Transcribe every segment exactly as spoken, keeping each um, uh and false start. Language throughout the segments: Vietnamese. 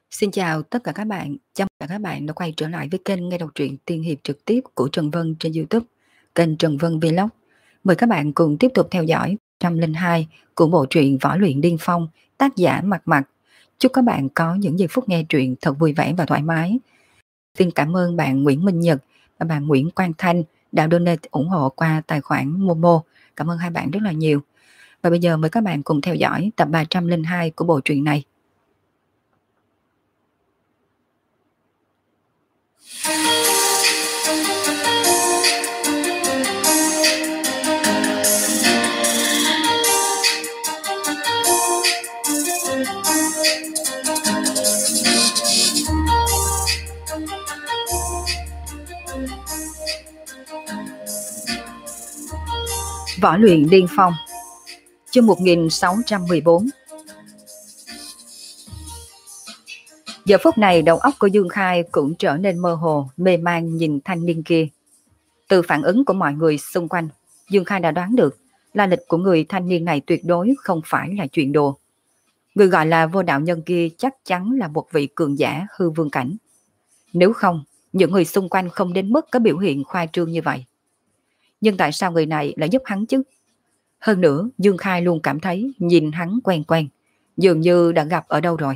Xin chào tất cả các bạn, chào mừng các bạn đã quay trở lại với kênh nghe đọc truyện tiên hiệp trực tiếp của Trần Vân trên YouTube, kênh Trần Vân Vlog. Mời các bạn cùng tiếp tục theo dõi một trăm lẻ hai của bộ truyện Võ Luyện Điên Phong, tác giả Mặt Mặt. Chúc các bạn có những giây phút nghe truyện thật vui vẻ và thoải mái. Xin cảm ơn bạn Nguyễn Minh Nhật và bạn Nguyễn Quang Thanh đã donate ủng hộ qua tài khoản Momo. Cảm ơn hai bạn rất là nhiều. Và bây giờ mời các bạn cùng theo dõi tập ba trăm lẻ hai của bộ truyện này. Võ Luyện Điên Phong, chương một nghìn sáu trăm mười bốn. Giờ phút này đầu óc của Dương Khai cũng trở nên mơ hồ, mê man nhìn thanh niên kia. Từ phản ứng của mọi người xung quanh, Dương Khai đã đoán được la lịch của người thanh niên này tuyệt đối không phải là chuyện đùa. Người gọi là Vô Đạo Nhân kia chắc chắn là một vị cường giả hư vương cảnh. Nếu không, những người xung quanh không đến mức có biểu hiện khoa trương như vậy. Nhưng tại sao người này lại giúp hắn chứ? Hơn nữa, Dương Khai luôn cảm thấy nhìn hắn quen quen, dường như đã gặp ở đâu rồi.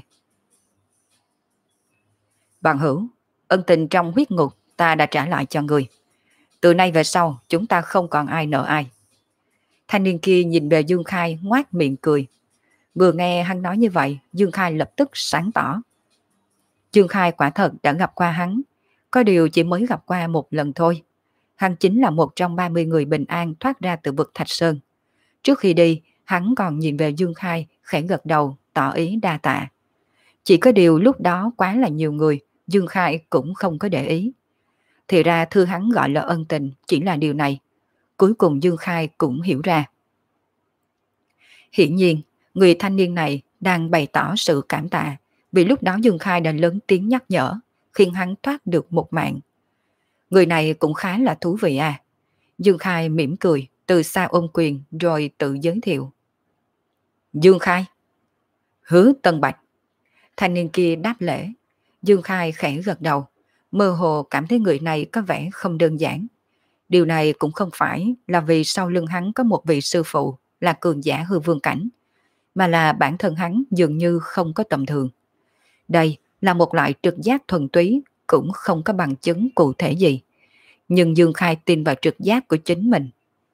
Bằng hữu, ân tình trong huyết ngục ta đã trả lại cho người. Từ nay về sau, chúng ta không còn ai nợ ai. Thanh niên kia nhìn về Dương Khai ngoác miệng cười. Vừa nghe hắn nói như vậy, Dương Khai lập tức sáng tỏ. Dương Khai quả thật đã gặp qua hắn, có điều chỉ mới gặp qua một lần thôi. Hắn chính là một trong ba mươi người bình an thoát ra từ vực Thạch Sơn. Trước khi đi, hắn còn nhìn về Dương Khai, khẽ gật đầu, tỏ ý đa tạ. Chỉ có điều lúc đó quá là nhiều người, Dương Khai cũng không có để ý. Thì ra thư hắn gọi là ân tình chỉ là điều này. Cuối cùng Dương Khai cũng hiểu ra. Hiển nhiên, người thanh niên này đang bày tỏ sự cảm tạ vì lúc đó Dương Khai đã lớn tiếng nhắc nhở, khiến hắn thoát được một mạng. Người này cũng khá là thú vị à. Dương Khai mỉm cười, từ xa ôm quyền rồi tự giới thiệu. Dương Khai. Hứa Tân Bạch. Thanh niên kia đáp lễ. Dương Khai khẽ gật đầu, mơ hồ cảm thấy người này có vẻ không đơn giản. Điều này cũng không phải là vì sau lưng hắn có một vị sư phụ là cường giả hư vương cảnh, mà là bản thân hắn dường như không có tầm thường. Đây là một loại trực giác thuần túy, cũng không có bằng chứng cụ thể gì. Nhưng Dương Khai tin vào trực giác của chính mình.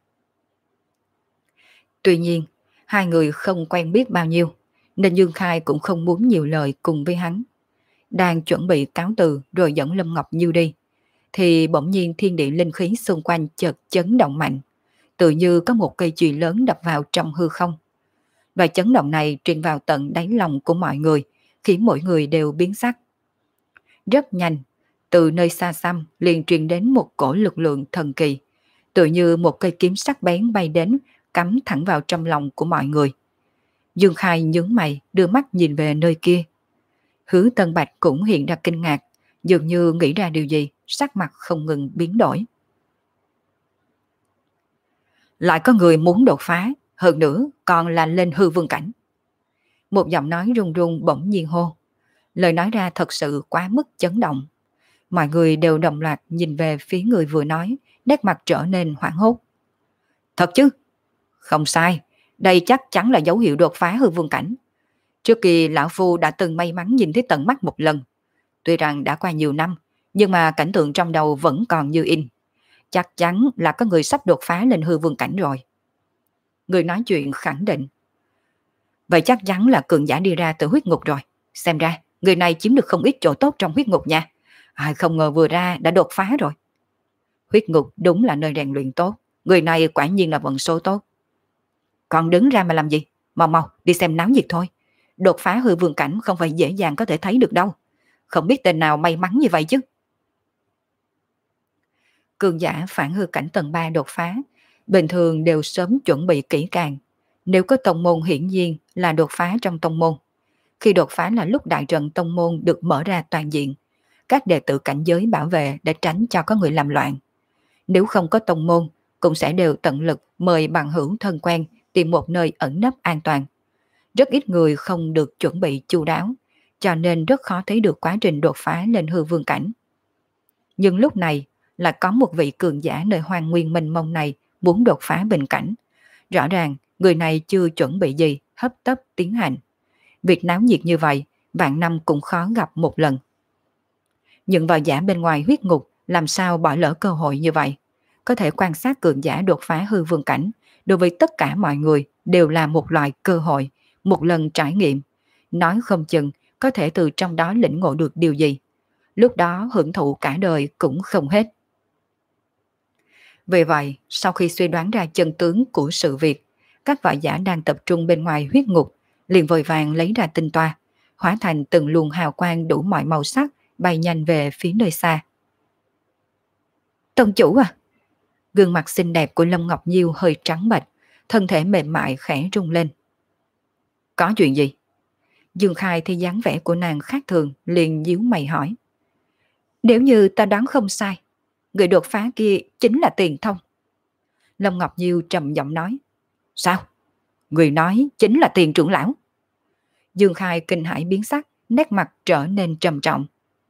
Tuy nhiên, hai người không quen biết bao nhiêu, nên Dương Khai cũng không muốn nhiều lời cùng với hắn. Đang chuẩn bị cáo từ rồi dẫn Lâm Ngọc Như đi, thì bỗng nhiên thiên địa linh khí xung quanh chợt chấn động mạnh, tự như có một cây chùy lớn đập vào trong hư không. Và chấn động này truyền vào tận đáy lòng của mọi người, khiến mỗi người đều biến sắc. Rất nhanh, từ nơi xa xăm liền truyền đến một cổ lực lượng thần kỳ, tự như một cây kiếm sắc bén bay đến, cắm thẳng vào trong lòng của mọi người. Dương Khai nhướng mày, đưa mắt nhìn về nơi kia. Hứa Tân Bạch cũng hiện ra kinh ngạc, dường như nghĩ ra điều gì, sắc mặt không ngừng biến đổi. Lại có người muốn đột phá, hơn nữa còn là lên hư vương cảnh. Một giọng nói run run bỗng nhiên hô. Lời nói ra thật sự quá mức chấn động. Mọi người đều đồng loạt nhìn về phía người vừa nói, nét mặt trở nên hoảng hốt. Thật chứ? Không sai, đây chắc chắn là dấu hiệu đột phá hư vương cảnh. Trước kia lão phu đã từng may mắn nhìn thấy tận mắt một lần. Tuy rằng đã qua nhiều năm, nhưng mà cảnh tượng trong đầu vẫn còn như in. Chắc chắn là có người sắp đột phá lên hư vương cảnh rồi. Người nói chuyện khẳng định. Vậy chắc chắn là cường giả đi ra từ huyết ngục rồi. Xem ra, người này chiếm được không ít chỗ tốt trong huyết ngục nha. À, không ngờ vừa ra đã đột phá rồi. Huyết ngục đúng là nơi rèn luyện tốt. Người này quả nhiên là vận số tốt. Còn đứng ra mà làm gì? Mau mau, đi xem náo nhiệt thôi. Đột phá hư vương cảnh không phải dễ dàng có thể thấy được đâu. Không biết tên nào may mắn như vậy chứ. Cường giả phản hư cảnh tầng ba đột phá, bình thường đều sớm chuẩn bị kỹ càng. Nếu có tông môn hiển nhiên là đột phá trong tông môn. Khi đột phá là lúc đại trận tông môn được mở ra toàn diện. Các đệ tử cảnh giới bảo vệ để tránh cho có người làm loạn. Nếu không có tông môn, cũng sẽ đều tận lực mời bằng hữu thân quen tìm một nơi ẩn nấp an toàn. Rất ít người không được chuẩn bị chu đáo, cho nên rất khó thấy được quá trình đột phá lên hư vương cảnh. Nhưng lúc này là có một vị cường giả nơi hoang nguyên mênh mông này muốn đột phá bình cảnh. Rõ ràng người này chưa chuẩn bị gì, hấp tấp tiến hành. Việc náo nhiệt như vậy, vạn năm cũng khó gặp một lần. Những võ giả bên ngoài huyết ngục làm sao bỏ lỡ cơ hội như vậy? Có thể quan sát cường giả đột phá hư vương cảnh, đối với tất cả mọi người đều là một loại cơ hội, một lần trải nghiệm. Nói không chừng có thể từ trong đó lĩnh ngộ được điều gì. Lúc đó hưởng thụ cả đời cũng không hết. Vì vậy, sau khi suy đoán ra chân tướng của sự việc, các võ giả đang tập trung bên ngoài huyết ngục liền vội vàng lấy ra tinh toa, hóa thành từng luồng hào quang đủ mọi màu sắc bay nhanh về phía nơi xa. Tông chủ à! Gương mặt xinh đẹp của Lâm Ngọc Nhiêu hơi trắng bệch, thân thể mềm mại khẽ rung lên. Có chuyện gì? Dương Khai thì dáng vẻ của nàng khác thường, liền nhíu mày hỏi. Nếu như ta đoán không sai, người đột phá kia chính là Tiền Thông. Lâm Ngọc Nhiêu trầm giọng nói. Sao? Người nói chính là Tiền trưởng lão. Dương Khai kinh hãi biến sắc, nét mặt trở nên trầm trọng.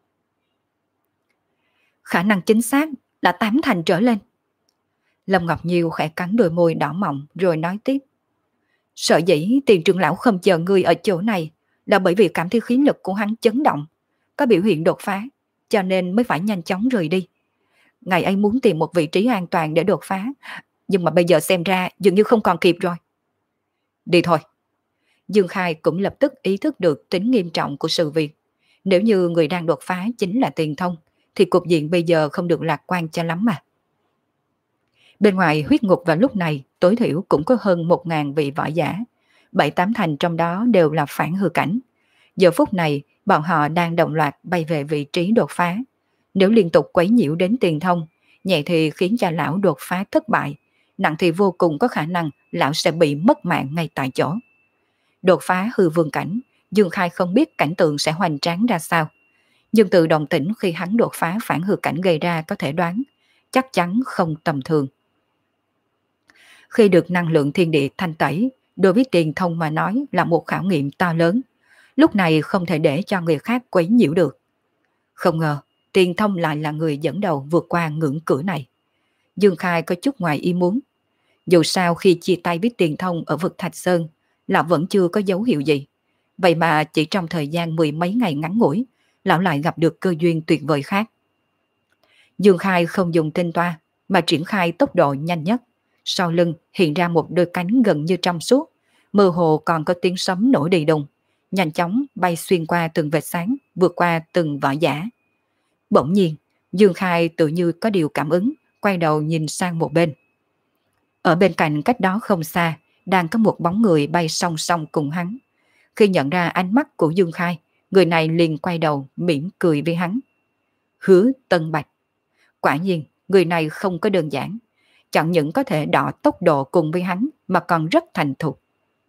Khả năng chính xác là tám thành trở lên. Lâm Ngọc Nhiêu khẽ cắn đôi môi đỏ mọng rồi nói tiếp. Sợ dĩ Tiền trưởng lão không chờ ngươi ở chỗ này là bởi vì cảm thấy khí lực của hắn chấn động, có biểu hiện đột phá, cho nên mới phải nhanh chóng rời đi. Ngài ấy muốn tìm một vị trí an toàn để đột phá, nhưng mà bây giờ xem ra dường như không còn kịp rồi. Đi thôi. Dương Khai cũng lập tức ý thức được tính nghiêm trọng của sự việc. Nếu như người đang đột phá chính là Tiền Thông, thì cục diện bây giờ không được lạc quan cho lắm mà. Bên ngoài huyết ngục vào lúc này tối thiểu cũng có hơn một ngàn vị võ giả, bảy tám thành trong đó đều là phản hư cảnh. Giờ phút này bọn họ đang đồng loạt bay về vị trí đột phá. Nếu liên tục quấy nhiễu đến Tiền Thông, nhẹ thì khiến cho lão đột phá thất bại, nặng thì vô cùng có khả năng lão sẽ bị mất mạng ngay tại chỗ. Đột phá hư vương cảnh, Dương Khai không biết cảnh tượng sẽ hoành tráng ra sao. Nhưng từ đồng tĩnh khi hắn đột phá phản hư cảnh gây ra có thể đoán, chắc chắn không tầm thường. Khi được năng lượng thiên địa thanh tẩy, đối với Tiền Thông mà nói là một khảo nghiệm to lớn. Lúc này không thể để cho người khác quấy nhiễu được. Không ngờ, Tiền Thông lại là người dẫn đầu vượt qua ngưỡng cửa này. Dương Khai có chút ngoài ý muốn. Dù sao khi chia tay với Tiền Thông ở vực Thạch Sơn, lão vẫn chưa có dấu hiệu gì. Vậy mà chỉ trong thời gian mười mấy ngày ngắn ngủi, lão lại gặp được cơ duyên tuyệt vời khác. Dương Khai không dùng tinh toa, mà triển khai tốc độ nhanh nhất. Sau lưng hiện ra một đôi cánh gần như trong suốt, mơ hồ còn có tiếng sấm nổ đi đùng, nhanh chóng bay xuyên qua từng vệt sáng, vượt qua từng võ giả. Bỗng nhiên, Dương Khai tự như có điều cảm ứng, quay đầu nhìn sang một bên. Ở bên cạnh cách đó không xa, đang có một bóng người bay song song cùng hắn. Khi nhận ra ánh mắt của Dương Khai, người này liền quay đầu mỉm cười với hắn. Hứa Tân Bạch. Quả nhiên, người này không có đơn giản. Chẳng những có thể đọ tốc độ cùng với hắn mà còn rất thành thục.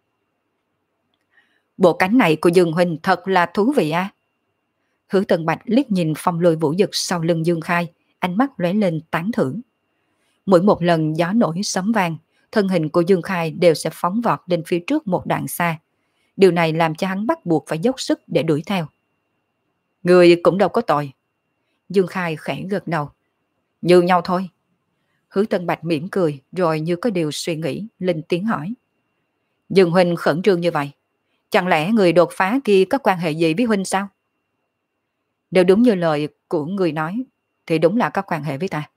Bộ cánh này của Dương Huynh thật là thú vị à? Hứa Tân Bạch liếc nhìn phong lôi vũ dực sau lưng Dương Khai, ánh mắt lóe lên tán thưởng. Mỗi một lần gió nổi sấm vang, thân hình của Dương Khai đều sẽ phóng vọt lên phía trước một đoạn xa. Điều này làm cho hắn bắt buộc phải dốc sức để đuổi theo. Người cũng đâu có tội. Dương Khai khẽ gật đầu. Như nhau thôi. Hứa Tân Bạch mỉm cười rồi như có điều suy nghĩ, lên tiếng hỏi. Dương Huynh khẩn trương như vậy, chẳng lẽ người đột phá kia có quan hệ gì với Huynh sao? Nếu đúng như lời của người nói, thì đúng là có quan hệ với ta.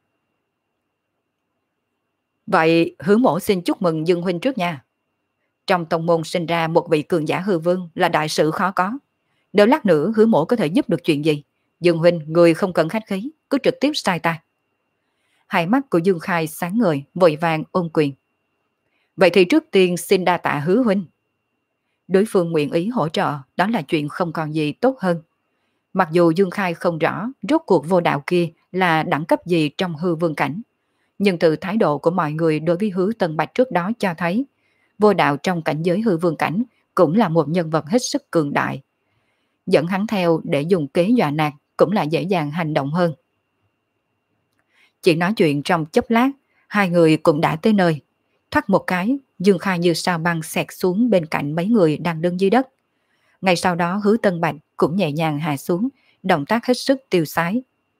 Vậy Hứa Mỗ xin chúc mừng Dương Huynh trước nha. Trong tông môn sinh ra một vị cường giả hư vương là đại sự khó có. Nếu lát nữa Hứa Mỗ có thể giúp được chuyện gì, Dương Huynh người không cần khách khí, cứ trực tiếp sai ta. Hai mắt của Dương Khai sáng ngời, vội vàng ôm quyền. Vậy thì trước tiên xin đa tạ Hứa Huynh. Đối phương nguyện ý hỗ trợ, đó là chuyện không còn gì tốt hơn. Mặc dù Dương Khai không rõ rốt cuộc vô đạo kia là đẳng cấp gì trong hư vương cảnh, nhưng từ thái độ của mọi người đối với Hứa Tân Bạch trước đó cho thấy, vô đạo trong cảnh giới hư vương cảnh cũng là một nhân vật hết sức cường đại. Dẫn hắn theo để dùng kế dọa nạt cũng là dễ dàng hành động hơn. Chỉ nói chuyện trong chốc lát, hai người cũng đã tới nơi. Thoát một cái, Dương Khai như sao băng xẹt xuống bên cạnh mấy người đang đứng dưới đất. Ngay sau đó Hứa Tân Bạch cũng nhẹ nhàng hạ xuống, động tác hết sức tiêu sái.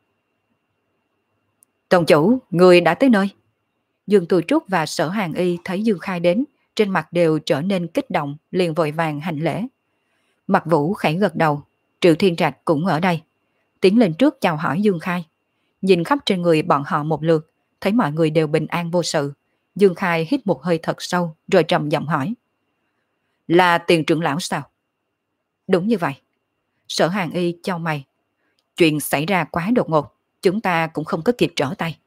Tổng chủ, người đã tới nơi. Dương Tu Trúc và Sở Hàng Y thấy Dương Khai đến, trên mặt đều trở nên kích động, liền vội vàng hành lễ. Mặt Vũ khẽ gật đầu, Triệu Thiên Trạch cũng ở đây. Tiến lên trước chào hỏi Dương Khai. Nhìn khắp trên người bọn họ một lượt, thấy mọi người đều bình an vô sự. Dương Khai hít một hơi thật sâu rồi trầm giọng hỏi. Là Tiền trưởng lão sao? Đúng như vậy. Sở Hàng Y chau mày. Chuyện xảy ra quá đột ngột, chúng ta cũng không có kịp trở tay.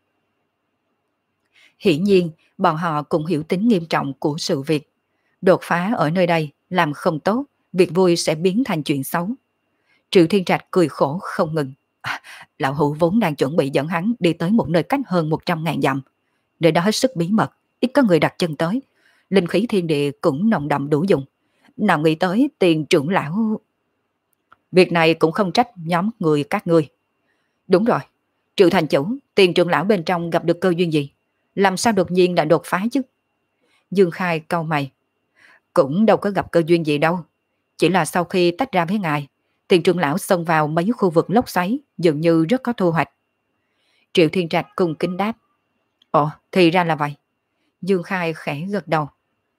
Hiển nhiên, bọn họ cũng hiểu tính nghiêm trọng của sự việc. Đột phá ở nơi đây làm không tốt, việc vui sẽ biến thành chuyện xấu. Triệu Thiên Trạch cười khổ không ngừng. À, lão hữu vốn đang chuẩn bị dẫn hắn đi tới một nơi cách hơn một trăm ngàn dặm. Nơi đó hết sức bí mật, ít có người đặt chân tới. Linh khí thiên địa cũng nồng đậm đủ dùng. Nào nghĩ tới Tiền trưởng lão... Việc này cũng không trách nhóm người các ngươi. Đúng rồi, Triệu thành chủ, Tiền trưởng lão bên trong gặp được cơ duyên gì? Làm sao đột nhiên đã đột phá chứ? Dương Khai cau mày. Cũng đâu có gặp cơ duyên gì đâu. Chỉ là sau khi tách ra với ngài, Tiền trưởng lão xông vào mấy khu vực lốc xoáy, dường như rất có thu hoạch. Triệu Thiên Trạch cùng kính đáp. Ồ, thì ra là vậy. Dương Khai khẽ gật đầu.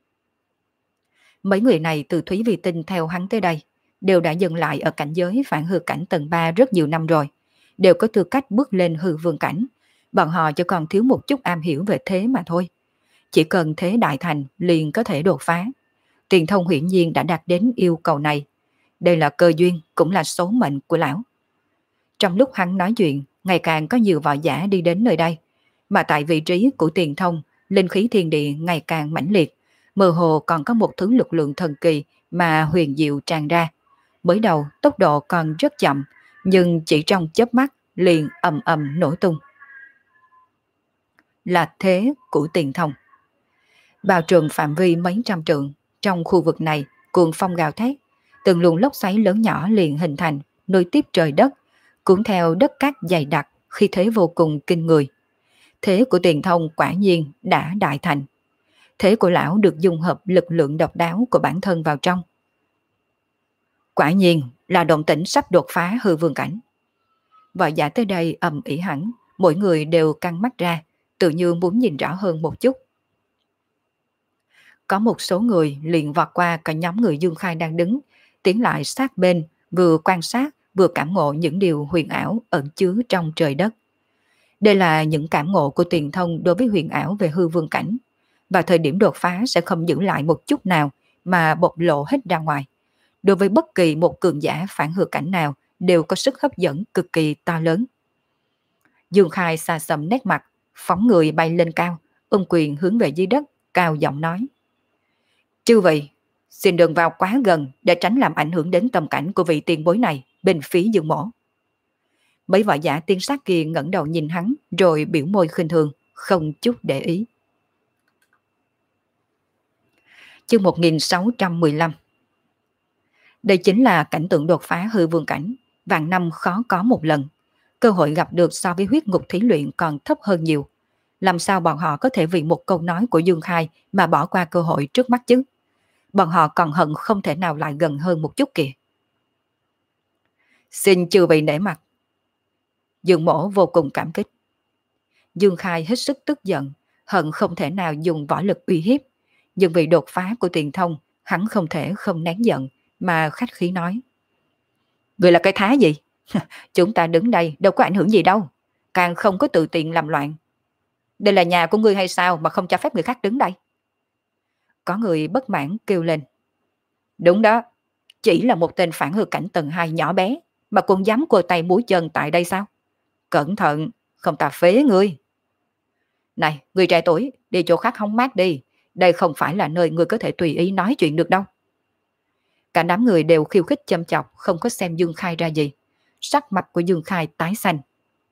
Mấy người này từ Thúy Vi Tinh theo hắn tới đây, đều đã dừng lại ở cảnh giới phản hư cảnh tầng ba rất nhiều năm rồi, đều có tư cách bước lên hư vương cảnh. Bọn họ chỉ còn thiếu một chút am hiểu về thế mà thôi. Chỉ cần thế đại thành liền có thể đột phá. Tiền Thông hiển nhiên đã đạt đến yêu cầu này. Đây là cơ duyên, cũng là số mệnh của lão. Trong lúc hắn nói chuyện, ngày càng có nhiều võ giả đi đến nơi đây. Mà tại vị trí của Tiền Thông, linh khí thiên địa ngày càng mãnh liệt. Mơ hồ còn có một thứ lực lượng thần kỳ mà huyền diệu tràn ra. Mới đầu tốc độ còn rất chậm, nhưng chỉ trong chớp mắt liền ầm ầm nổ tung. Là thế của Tiền Thông. Bao trùm phạm vi mấy trăm trượng, trong khu vực này cuồng phong gào thét, từng luồng lốc xoáy lớn nhỏ liền hình thành, nối tiếp trời đất, cuốn theo đất cát dày đặc, khi thế vô cùng kinh người. Thế của Tiền Thông quả nhiên đã đại thành. Thế của lão được dung hợp lực lượng độc đáo của bản thân vào trong. Quả nhiên là động tĩnh sắp đột phá hư vương cảnh. Võ giả tới đây ầm ĩ hẳn, mỗi người đều căng mắt ra, tự như muốn nhìn rõ hơn một chút. Có một số người liền vọt qua cả nhóm người Dương Khai đang đứng, tiến lại sát bên, vừa quan sát vừa cảm ngộ những điều huyền ảo ẩn chứa trong trời đất. Đây là những cảm ngộ của Tiền Thông đối với huyền ảo về hư vương cảnh. Vào thời điểm đột phá sẽ không giữ lại một chút nào mà bộc lộ hết ra ngoài. Đối với bất kỳ một cường giả phản hư cảnh nào đều có sức hấp dẫn cực kỳ to lớn. Dương Khai xa xăm nét mặt, phóng người bay lên cao, ôm quyền hướng về dưới đất, cao giọng nói. Chư vị, xin đừng vào quá gần để tránh làm ảnh hưởng đến tâm cảnh của vị tiền bối này bên phía Dương mỗ. Mấy võ giả tiên sát kia ngẩng đầu nhìn hắn rồi biểu môi khinh thường, không chút để ý. Chương một nghìn sáu trăm mười lăm. Đây chính là cảnh tượng đột phá hư vương cảnh, vạn năm khó có một lần. Cơ hội gặp được so với huyết ngục thí luyện còn thấp hơn nhiều. Làm sao bọn họ có thể vì một câu nói của Dương Khai mà bỏ qua cơ hội trước mắt chứ? Bọn họ còn hận không thể nào lại gần hơn một chút kìa. Xin chư vị nể mặt. Dương mỗ vô cùng cảm kích. Dương Khai hết sức tức giận, hận không thể nào dùng võ lực uy hiếp. Nhưng vì đột phá của Tiền Thông, hắn không thể không nén giận, mà khách khí nói. Người là cái thá gì? Chúng ta đứng đây đâu có ảnh hưởng gì đâu, càng không có tự tiện làm loạn. Đây là nhà của ngươi hay sao mà không cho phép người khác đứng đây? Có người bất mãn kêu lên. Đúng đó, chỉ là một tên phản hư cảnh tầng hai nhỏ bé mà cũng dám cua tay múa chân tại đây sao? Cẩn thận, không ta phế ngươi. Này, người trẻ tuổi, đi chỗ khác hóng mát đi. Đây không phải là nơi ngươi có thể tùy ý nói chuyện được đâu. Cả đám người đều khiêu khích châm chọc, không có xem Dương Khai ra gì. Sắc mặt của Dương Khai tái xanh.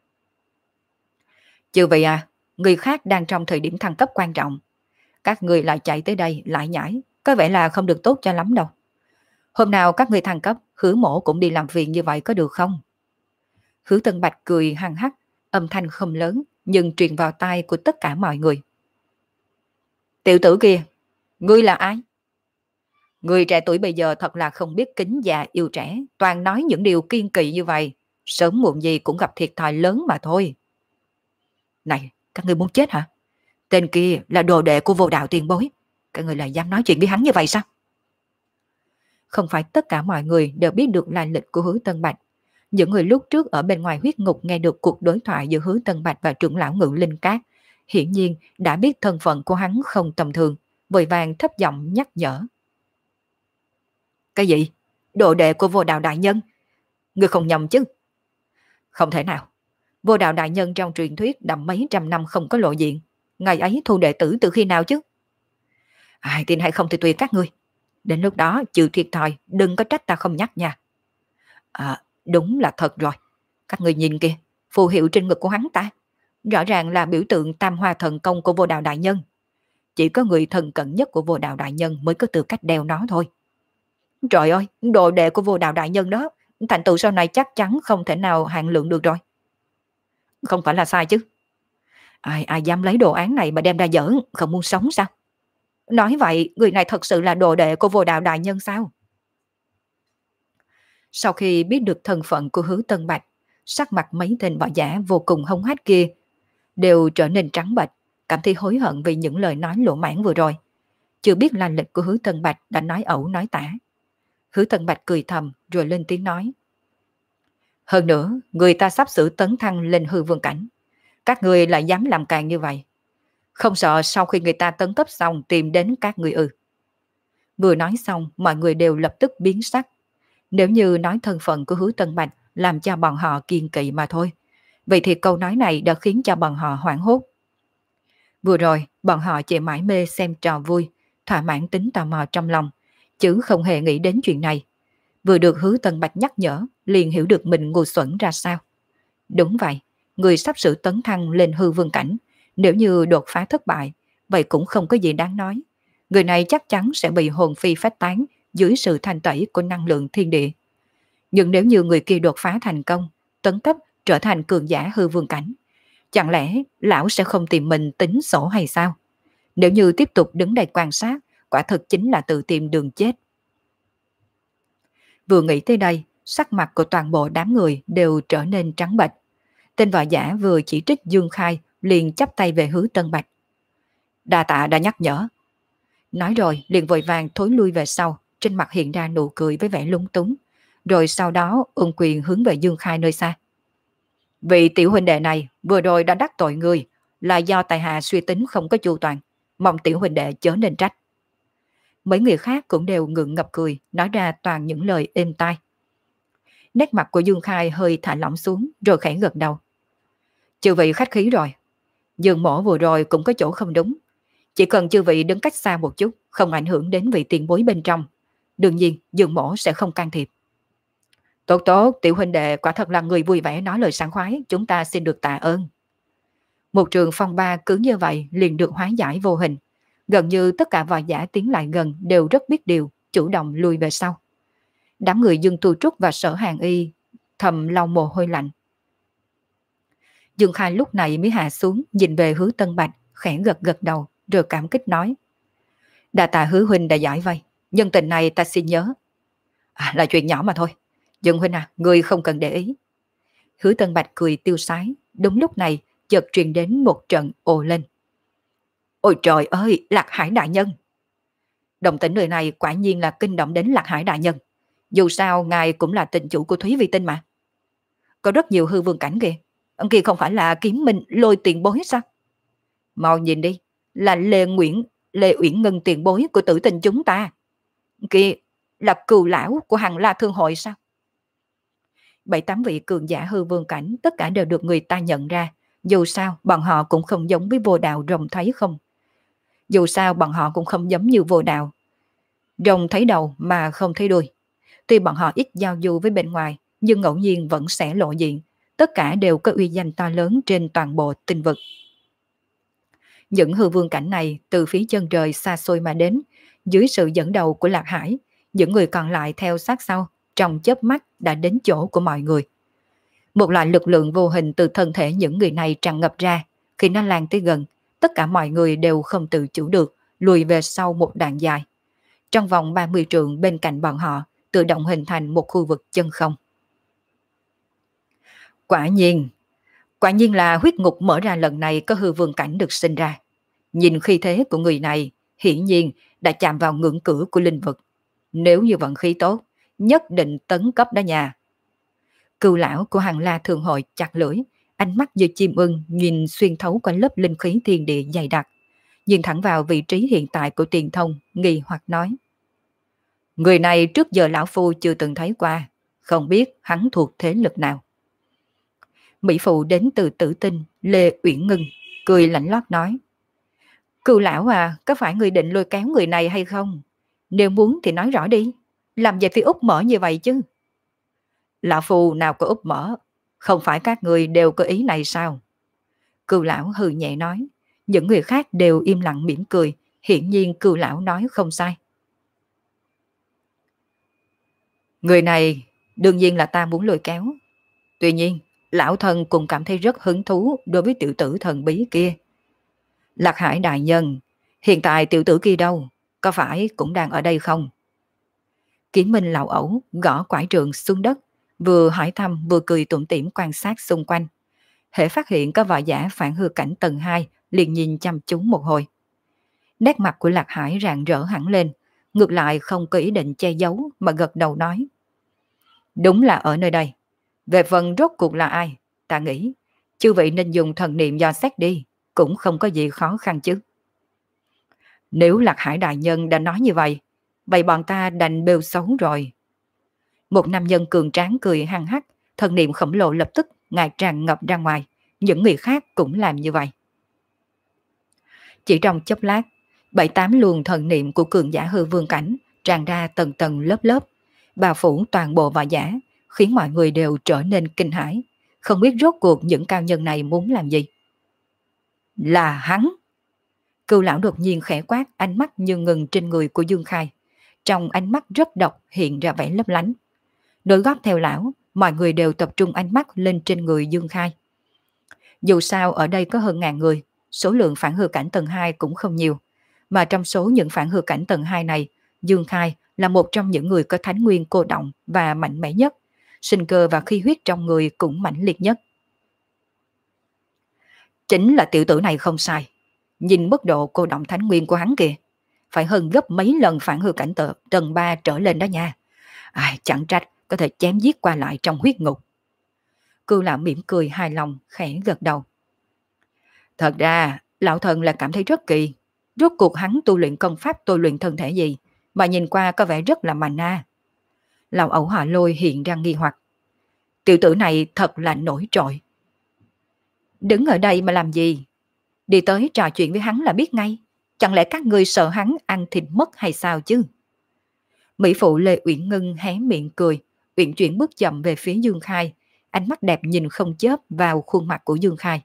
Chứ vậy à, người khác đang trong thời điểm thăng cấp quan trọng. Các người lại chạy tới đây, lại nhảy, có vẻ là không được tốt cho lắm đâu. Hôm nào các người thăng cấp, Hứa mổ cũng đi làm phiền như vậy có được không? Hứa Tân Bạch cười hăng hắc, âm thanh không lớn, nhưng truyền vào tai của tất cả mọi người. Tiểu tử kia, ngươi là ai? Người trẻ tuổi bây giờ thật là không biết kính già yêu trẻ, toàn nói những điều kiên kỵ như vậy. Sớm muộn gì cũng gặp thiệt thòi lớn mà thôi. Này, các ngươi muốn chết hả? Tên kia là đồ đệ của vô đạo tiền bối. Các ngươi lại dám nói chuyện với hắn như vậy sao? Không phải tất cả mọi người đều biết được lai lịch của Hứa Tân Bạch. Những người lúc trước ở bên ngoài huyết ngục nghe được cuộc đối thoại giữa Hứa Tân Bạch và trưởng lão Ngự Linh Cát, hiển nhiên đã biết thân phận của hắn không tầm thường, vội vàng thấp giọng nhắc nhở. Cái gì? Đồ đệ của vô đạo đại nhân? Ngươi không nhầm chứ? Không thể nào. Vô đạo đại nhân trong truyền thuyết đã mấy trăm năm không có lộ diện. Ngày ấy thu đệ tử từ khi nào chứ? Ai tin hay không thì tùy các ngươi. Đến lúc đó chịu thiệt thòi, đừng có trách ta không nhắc nha. À, đúng là thật rồi. Các ngươi nhìn kìa, phù hiệu trên ngực của hắn ta. Rõ ràng là biểu tượng tam hoa thần công của vô đạo đại nhân. Chỉ có người thần cận nhất của vô đạo đại nhân mới có tư cách đeo nó thôi. Trời ơi, đồ đệ của vô đạo đại nhân đó, thành tựu sau này chắc chắn không thể nào hạn lượng được rồi. Không phải là sai chứ. Ai ai dám lấy đồ án này mà đem ra giỡn, không muốn sống sao? Nói vậy, người này thật sự là đồ đệ của vô đạo đại nhân sao? Sau khi biết được thân phận của Hứa Tân Bạch, sắc mặt mấy tên võ giả vô cùng hung hách kia đều trở nên trắng bệch, cảm thấy hối hận vì những lời nói lỗ mãng vừa rồi. Chưa biết lai lịch của Hứa Tân Bạch đã nói ẩu nói tả. Hứa Tân Bạch cười thầm rồi lên tiếng nói. Hơn nữa, người ta sắp sửa tấn thăng lên hư vương cảnh. Các người lại dám làm càng như vậy. Không sợ sau khi người ta tấn cấp xong tìm đến các người ư? Vừa nói xong, mọi người đều lập tức biến sắc. Nếu như nói thân phận của Hứa Tân Bạch làm cho bọn họ kiêng kỵ mà thôi, vậy thì câu nói này đã khiến cho bọn họ hoảng hốt. Vừa rồi, bọn họ chỉ mải mê xem trò vui, thỏa mãn tính tò mò trong lòng, chứ không hề nghĩ đến chuyện này. Vừa được Hứa Tân Bạch nhắc nhở, liền hiểu được mình ngu xuẩn ra sao. Đúng vậy, người sắp sửa tấn thăng lên hư vương cảnh, nếu như đột phá thất bại, vậy cũng không có gì đáng nói. Người này chắc chắn sẽ bị hồn phi phách tán dưới sự thanh tẩy của năng lượng thiên địa. Nhưng nếu như người kia đột phá thành công, tấn cấp trở thành cường giả hư vương cảnh, chẳng lẽ lão sẽ không tìm mình tính sổ hay sao? Nếu như tiếp tục đứng đây quan sát, quả thực chính là tự tìm đường chết. Vừa nghĩ tới đây, sắc mặt của toàn bộ đám người đều trở nên trắng bệch. Tên võ giả vừa chỉ trích Dương Khai liền chắp tay về Hứa Tân Bạch. Đa tạ đã nhắc nhở. Nói rồi liền vội vàng thối lui về sau, trên mặt hiện ra nụ cười với vẻ lúng túng. Rồi sau đó ôm quyền hướng về Dương Khai nơi xa. Vị tiểu huynh đệ này vừa rồi đã đắc tội người, là do tài hạ suy tính không có chu toàn, mong tiểu huynh đệ chớ nên trách. Mấy người khác cũng đều ngượng ngập cười, nói ra toàn những lời êm tai. Nét mặt của Dương Khai hơi thả lỏng xuống, rồi khẽ gật đầu. Chư vị khách khí rồi. Dương mổ vừa rồi cũng có chỗ không đúng. Chỉ cần chư vị đứng cách xa một chút, không ảnh hưởng đến vị tiền bối bên trong. Đương nhiên, Dương mổ sẽ không can thiệp. Tốt tốt, tiểu huynh đệ quả thật là người vui vẻ nói lời sảng khoái, chúng ta xin được tạ ơn. Một trường phong ba cứ như vậy liền được hóa giải vô hình. Gần như tất cả võ giả tiến lại gần đều rất biết điều, chủ động lùi về sau. Đám người Dương Tu Trúc và Sở Hàng Y thầm lau mồ hôi lạnh. Dương Khai lúc này mới hạ xuống, nhìn về Hứa Tân Bạch, khẽ gật gật đầu, rồi cảm kích nói. Đa tạ Hứa huynh đã giải vây, nhân tình này ta xin nhớ. À, là chuyện nhỏ mà thôi. Dương huynh à, người không cần để ý. Hứa Tân Bạch cười tiêu sái, đúng lúc này chợt truyền đến một trận ồ lên. Ôi trời ơi, Lạc Hải đại nhân! Động tĩnh người này quả nhiên là kinh động đến Lạc Hải đại nhân. Dù sao ngài cũng là tình chủ của Thúy Vi Tinh mà. Có rất nhiều hư vương cảnh kìa. Ông kia không phải là Kiếm Minh Lôi tiền bối sao? Mau nhìn đi, là Lê Nguyễn, Lê Uyển Ngân tiền bối của Tử Tình chúng ta. Kia là cừu lão của Hằng La Thương Hội sao? Bảy tám vị cường giả hư vương cảnh tất cả đều được người ta nhận ra. Dù sao bọn họ cũng không giống với vô đạo rồng thấy không. Dù sao bọn họ cũng không giống như vô đạo. Rồng thấy đầu mà không thấy đuôi. Tuy bọn họ ít giao du với bên ngoài, nhưng ngẫu nhiên vẫn sẽ lộ diện. Tất cả đều có uy danh to lớn trên toàn bộ tinh vực. Những hư vương cảnh này từ phía chân trời xa xôi mà đến, dưới sự dẫn đầu của Lạc Hải, những người còn lại theo sát sau, trong chớp mắt đã đến chỗ của mọi người. Một loại lực lượng vô hình từ thân thể những người này tràn ngập ra, khi nó lan tới gần, tất cả mọi người đều không tự chủ được, lùi về sau một đoạn dài. Trong vòng ba mươi trượng bên cạnh bọn họ tự động hình thành một khu vực chân không. Quả nhiên, quả nhiên là huyết ngục mở ra lần này có hư vương cảnh được sinh ra. Nhìn khí thế của người này, hiển nhiên đã chạm vào ngưỡng cửa của linh vực. Nếu như vận khí tốt, nhất định tấn cấp đó nhà. Cừu lão của Hàng La Thường Hội chặt lưỡi, ánh mắt như chim ưng nhìn xuyên thấu qua lớp linh khí thiên địa dày đặc, nhìn thẳng vào vị trí hiện tại của Tiền Thông, nghi hoặc nói. Người này trước giờ lão phu chưa từng thấy qua, không biết hắn thuộc thế lực nào. Mỹ phụ đến từ Tử Tinh, Lê Uyển Ngưng, cười lạnh lót nói. Cừu lão à, có phải người định lôi kéo người này hay không? Nếu muốn thì nói rõ đi, làm gì phải úp mở như vậy chứ? Lão phu nào có úp mở, không phải các người đều có ý này sao? Cừu lão hừ nhẹ nói, những người khác đều im lặng mỉm cười, hiển nhiên cừu lão nói không sai. Người này đương nhiên là ta muốn lôi kéo. Tuy nhiên, lão thần cũng cảm thấy rất hứng thú đối với tiểu tử thần bí kia. Lạc Hải đại nhân, hiện tại tiểu tử kia đâu? Có phải cũng đang ở đây không? Kiến Minh lão ẩu gõ quải trường xuống đất, vừa hỏi thăm vừa cười tủm tỉm quan sát xung quanh. Hễ phát hiện có võ giả phản hư cảnh tầng hai, liền nhìn chăm chú một hồi. Nét mặt của Lạc Hải rạng rỡ hẳn lên, ngược lại không có ý định che giấu mà gật đầu nói. Đúng là ở nơi đây. Về phần rốt cuộc là ai, ta nghĩ, chư vị nên dùng thần niệm dò xét đi, cũng không có gì khó khăn chứ. Nếu Lạc Hải đại nhân đã nói như vậy, vậy bọn ta đành bêu xấu rồi. Một nam nhân cường tráng cười hăng hắc, thần niệm khổng lồ lập tức ngạc tràn ngập ra ngoài, những người khác cũng làm như vậy. Chỉ trong chốc lát, bảy tám luồng thần niệm của cường giả hư vương cảnh tràn ra tầng tầng lớp lớp, bao phủ toàn bộ võ giả, khiến mọi người đều trở nên kinh hãi, không biết rốt cuộc những cao nhân này muốn làm gì. Là hắn! Cừu lão đột nhiên khẽ quát, ánh mắt như ngừng trên người của Dương Khai. Trong ánh mắt rất độc hiện ra vẻ lấp lánh. Đôi gót theo lão, mọi người đều tập trung ánh mắt lên trên người Dương Khai. Dù sao ở đây có hơn ngàn người, số lượng phản hư cảnh tầng hai cũng không nhiều. Mà trong số những phản hư cảnh tầng hai này, Dương Khai là một trong những người có thánh nguyên cô động và mạnh mẽ nhất. Sinh cơ và khí huyết trong người cũng mãnh liệt nhất. Chính là tiểu tử này không sai. Nhìn mức độ cô động thánh nguyên của hắn kìa, phải hơn gấp mấy lần phản hư cảnh tờ, tầng ba trở lên đó nha. Ai, chẳng trách có thể chém giết qua lại trong huyết ngục. Cưu lão mỉm cười hài lòng, khẽ gật đầu. Thật ra, lão thần là cảm thấy rất kỳ. Rốt cuộc hắn tu luyện công pháp tôi luyện thân thể gì, mà nhìn qua có vẻ rất là mạnh a. Lão ẩu Họ Lôi hiện ra nghi hoặc. Tiểu tử này thật là nổi trội. Đứng ở đây mà làm gì? Đi tới trò chuyện với hắn là biết ngay. Chẳng lẽ các người sợ hắn ăn thịt mất hay sao chứ? Mỹ phụ Lê Uyển Ngân hé miệng cười, uyển chuyển bước chậm về phía Dương Khai, ánh mắt đẹp nhìn không chớp vào khuôn mặt của Dương Khai.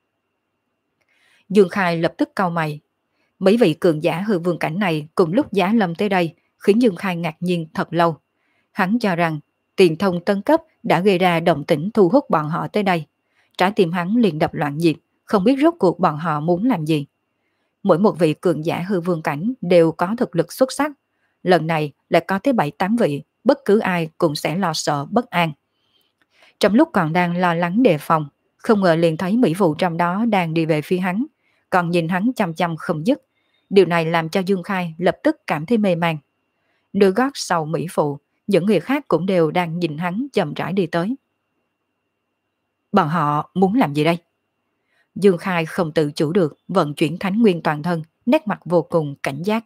Dương Khai lập tức cau mày. Mấy vị cường giả hư vương cảnh này cùng lúc giá lâm tới đây, khiến Dương Khai ngạc nhiên thật lâu. Hắn cho rằng Tiền Thông tấn cấp đã gây ra động tĩnh thu hút bọn họ tới đây. Trái tim hắn liền đập loạn nhịp, không biết rốt cuộc bọn họ muốn làm gì. Mỗi một vị cường giả hư vương cảnh đều có thực lực xuất sắc. Lần này lại có tới bảy tám vị, bất cứ ai cũng sẽ lo sợ bất an. Trong lúc còn đang lo lắng đề phòng, không ngờ liền thấy mỹ phụ trong đó đang đi về phía hắn, còn nhìn hắn chăm chăm không dứt. Điều này làm cho Dương Khai lập tức cảm thấy mê man. Đưa gót sau mỹ phụ, những người khác cũng đều đang nhìn hắn chậm rãi đi tới. Bọn họ muốn làm gì đây? Dương Khai không tự chủ được, vận chuyển thánh nguyên toàn thân, nét mặt vô cùng cảnh giác.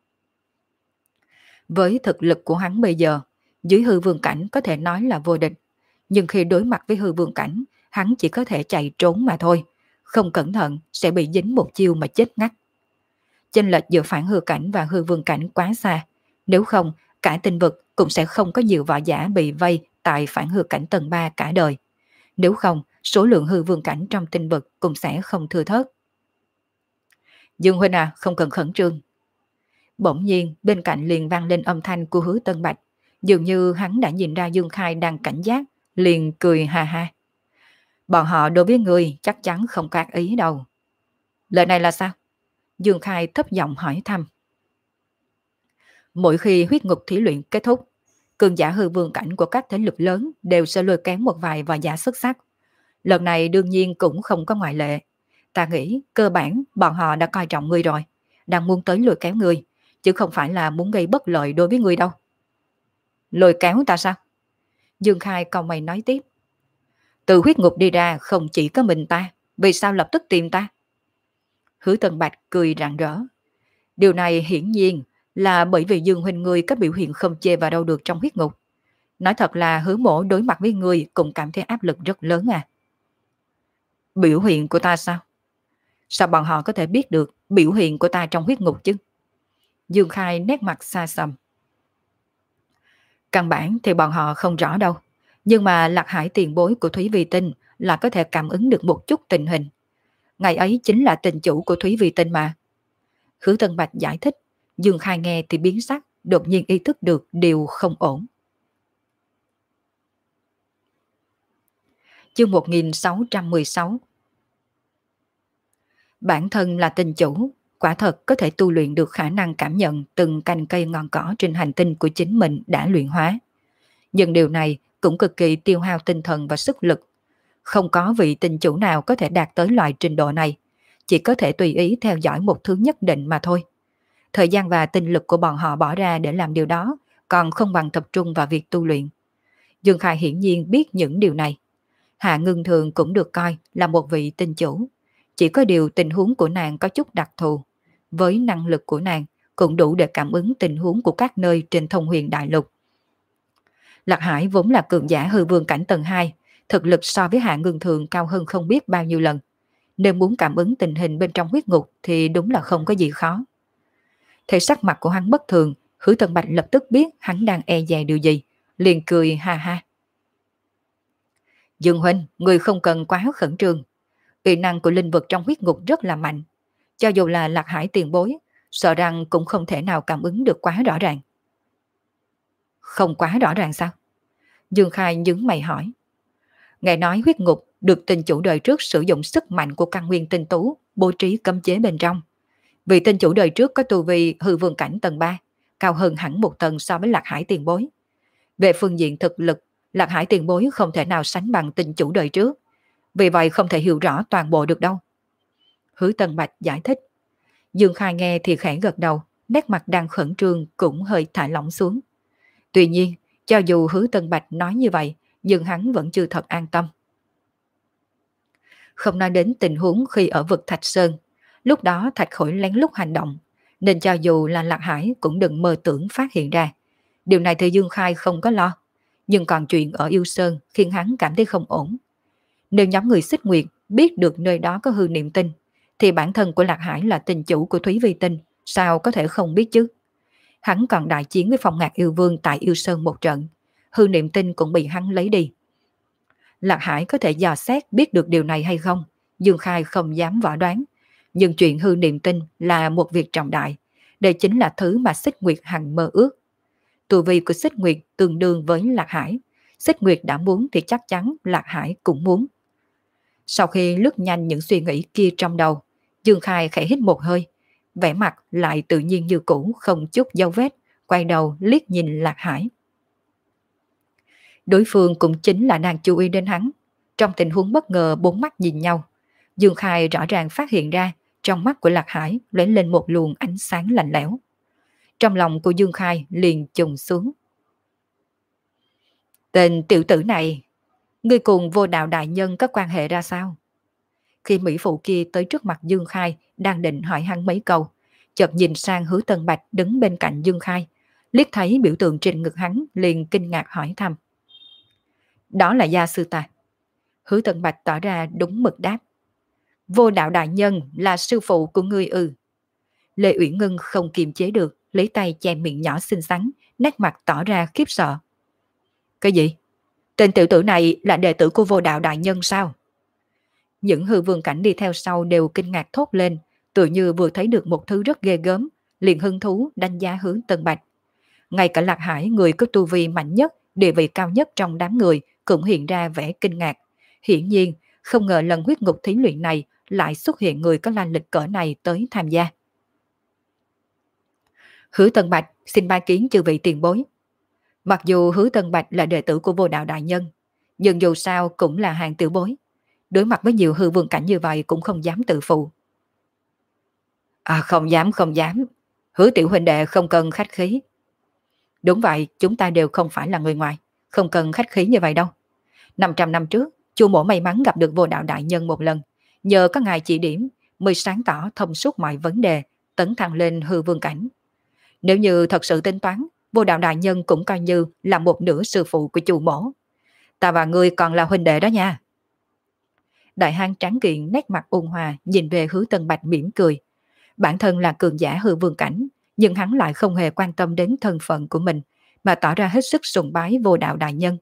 Với thực lực của hắn bây giờ, dưới hư vương cảnh có thể nói là vô địch. Nhưng khi đối mặt với hư vương cảnh, hắn chỉ có thể chạy trốn mà thôi. Không cẩn thận sẽ bị dính một chiêu mà chết ngắt. Chênh lệch giữa phản hư cảnh và hư vương cảnh quá xa. Nếu không, cả tinh vực cũng sẽ không có nhiều võ giả bị vây tại phản hư cảnh tầng ba cả đời. Nếu không, số lượng hư vương cảnh trong tinh vực cũng sẽ không thưa thớt. Dương huynh à, không cần khẩn trương. Bỗng nhiên bên cạnh liền vang lên âm thanh của Hứa Tân Bạch. Dường như hắn đã nhìn ra Dương Khai đang cảnh giác, liền cười ha ha. Bọn họ đối với người chắc chắn không có ác ý đâu. Lời này là sao? Dương Khai thấp giọng hỏi thăm. Mỗi khi huyết ngục thí luyện kết thúc, cường giả hư vương cảnh của các thế lực lớn đều sẽ lôi kéo một vài võ giả xuất sắc. Lần này đương nhiên cũng không có ngoại lệ. Ta nghĩ cơ bản bọn họ đã coi trọng ngươi rồi, đang muốn tới lôi kéo ngươi, chứ không phải là muốn gây bất lợi đối với ngươi đâu. Lôi kéo ta sao? Dương Khai cau mày nói tiếp. Từ huyết ngục đi ra không chỉ có mình ta, vì sao lập tức tìm ta? Hứa Tân Bạch cười rạng rỡ. Điều này hiển nhiên là bởi vì Dương huynh ngươi có biểu hiện không chê vào đâu được trong huyết ngục. Nói thật là Hứa mổ đối mặt với ngươi cũng cảm thấy áp lực rất lớn à. Biểu hiện của ta sao? Sao bọn họ có thể biết được biểu hiện của ta trong huyết ngục chứ? Dương Khai nét mặt xa xăm. Căn bản thì bọn họ không rõ đâu. Nhưng mà Lạc Hải tiền bối của Thúy Vi Tinh là có thể cảm ứng được một chút tình hình. Ngày ấy chính là tình chủ của Thúy Vi Tinh mà. Hứa Tân Bạch giải thích. Dương Khai nghe thì biến sắc, đột nhiên ý thức được điều không ổn. Chương một nghìn sáu trăm mười sáu. Bản thân là tình chủ, quả thật có thể tu luyện được khả năng cảm nhận từng cành cây ngọn cỏ trên hành tinh của chính mình đã luyện hóa. Nhưng điều này cũng cực kỳ tiêu hao tinh thần và sức lực. Không có vị tình chủ nào có thể đạt tới loại trình độ này, chỉ có thể tùy ý theo dõi một thứ nhất định mà thôi. Thời gian và tinh lực của bọn họ bỏ ra để làm điều đó còn không bằng tập trung vào việc tu luyện. Dương Khai hiển nhiên biết những điều này. Hạ Ngưng Thường cũng được coi là một vị tinh chủ. Chỉ có điều tình huống của nàng có chút đặc thù. Với năng lực của nàng cũng đủ để cảm ứng tình huống của các nơi trên Thông Huyền Đại Lục. Lạc Hải vốn là cường giả hư vương cảnh tầng hai, thực lực so với Hạ Ngưng Thường cao hơn không biết bao nhiêu lần. Nếu muốn cảm ứng tình hình bên trong huyết ngục thì đúng là không có gì khó. Thấy sắc mặt của hắn bất thường, Hứa Tân Bạch lập tức biết hắn đang e dè điều gì, liền cười ha ha. Dương huynh, người không cần quá khẩn trương. Uy năng của linh vực trong huyết ngục rất là mạnh. Cho dù là Lạc Hải tiền bối, sợ rằng cũng không thể nào cảm ứng được quá rõ ràng. Không quá rõ ràng sao? Dương Khai nhướng mày hỏi. Nghe nói huyết ngục được tinh chủ đời trước sử dụng sức mạnh của căn nguyên tinh tú, bố trí cấm chế bên trong. Vì tinh chủ đời trước có tu vi hư vương cảnh tầng ba, cao hơn hẳn một tầng so với Lạc Hải tiền bối. Về phương diện thực lực, Lạc Hải tiền bối không thể nào sánh bằng tinh chủ đời trước. Vì vậy không thể hiểu rõ toàn bộ được đâu. Hứa Tân Bạch giải thích. Dương Khai nghe thì khẽ gật đầu, nét mặt đang khẩn trương cũng hơi thả lỏng xuống. Tuy nhiên, cho dù Hứa Tân Bạch nói như vậy, nhưng hắn vẫn chưa thật an tâm. Không nói đến tình huống khi ở vực Thạch Sơn, lúc đó Thạch Khởi lén lút hành động, nên cho dù là Lạc Hải cũng đừng mơ tưởng phát hiện ra. Điều này thì Dương Khai không có lo, nhưng còn chuyện ở Yêu Sơn khiến hắn cảm thấy không ổn. Nếu nhóm người Xích Nguyệt biết được nơi đó có hư niệm tinh, thì bản thân của Lạc Hải là tình chủ của Thúy Vi Tinh, sao có thể không biết chứ? Hắn còn đại chiến với Phong Ngạc Yêu Vương tại Yêu Sơn một trận, hư niệm tinh cũng bị hắn lấy đi. Lạc Hải có thể dò xét biết được điều này hay không, Dương Khai không dám võ đoán. Nhưng chuyện hư niệm tinh là một việc trọng đại, đây chính là thứ mà Xích Nguyệt hằng mơ ước. Tu vi của Xích Nguyệt tương đương với Lạc Hải, Xích Nguyệt đã muốn thì chắc chắn Lạc Hải cũng muốn. Sau khi lướt nhanh những suy nghĩ kia trong đầu, Dương Khai khẽ hít một hơi, vẻ mặt lại tự nhiên như cũ, không chút dấu vết, quay đầu liếc nhìn Lạc Hải. Đối phương cũng chính là đang chú ý đến hắn. Trong tình huống bất ngờ bốn mắt nhìn nhau, Dương Khai rõ ràng phát hiện ra trong mắt của Lạc Hải lóe lên một luồng ánh sáng lạnh lẽo. Trong lòng của Dương Khai liền trùng xuống. Tên tiểu tử này, ngươi cùng Vô Đạo đại nhân có quan hệ ra sao? Khi mỹ phụ kia tới trước mặt Dương Khai đang định hỏi hắn mấy câu, chợt nhìn sang Hứa Tân Bạch đứng bên cạnh Dương Khai, liếc thấy biểu tượng trên ngực hắn liền kinh ngạc hỏi thăm. Đó là gia sư ta. Hứa Tân Bạch tỏ ra đúng mực đáp. Vô Đạo đại nhân là sư phụ của ngươi ư? Lê Uyển Ngân không kiềm chế được, lấy tay che miệng nhỏ xinh xắn, nét mặt tỏ ra khiếp sợ. Cái gì? Tên tiểu tử này là đệ tử của Vô Đạo đại nhân sao? Những hư vương cảnh đi theo sau đều kinh ngạc thốt lên, tự như vừa thấy được một thứ rất ghê gớm, liền hứng thú đánh giá Hứa Tân Bạch. Ngay cả Lạc Hải, người có tu vi mạnh nhất, địa vị cao nhất trong đám người, cũng hiện ra vẻ kinh ngạc. Hiển nhiên, không ngờ lần huyết ngục thí luyện này lại xuất hiện người có lai lịch cỡ này tới tham gia. Hứa Tân Bạch xin bái kiến chư vị tiền bối. Mặc dù Hứa Tân Bạch là đệ tử của Vô Đạo Đại Nhân, nhưng dù sao cũng là hàng tiểu bối. Đối mặt với nhiều hư vương cảnh như vậy cũng không dám tự phụ. À không dám không dám. Hứa tiểu huynh đệ không cần khách khí. Đúng vậy, chúng ta đều không phải là người ngoài, không cần khách khí như vậy đâu. năm trăm năm trước, Chu mỗ may mắn gặp được Vô Đạo Đại Nhân một lần. Nhờ có ngài chỉ điểm, mới sáng tỏ thông suốt mọi vấn đề, tấn thăng lên hư vương cảnh. Nếu như thật sự tính toán, Vô Đạo Đại Nhân cũng coi như là một nửa sư phụ của Chu mỗ. Ta và ngươi còn là huynh đệ đó nha. Đại hán tráng kiện nét mặt ôn hòa nhìn về Hứa Tân Bạch mỉm cười. Bản thân là cường giả hư vương cảnh, nhưng hắn lại không hề quan tâm đến thân phận của mình, mà tỏ ra hết sức sùng bái Vô Đạo Đại Nhân.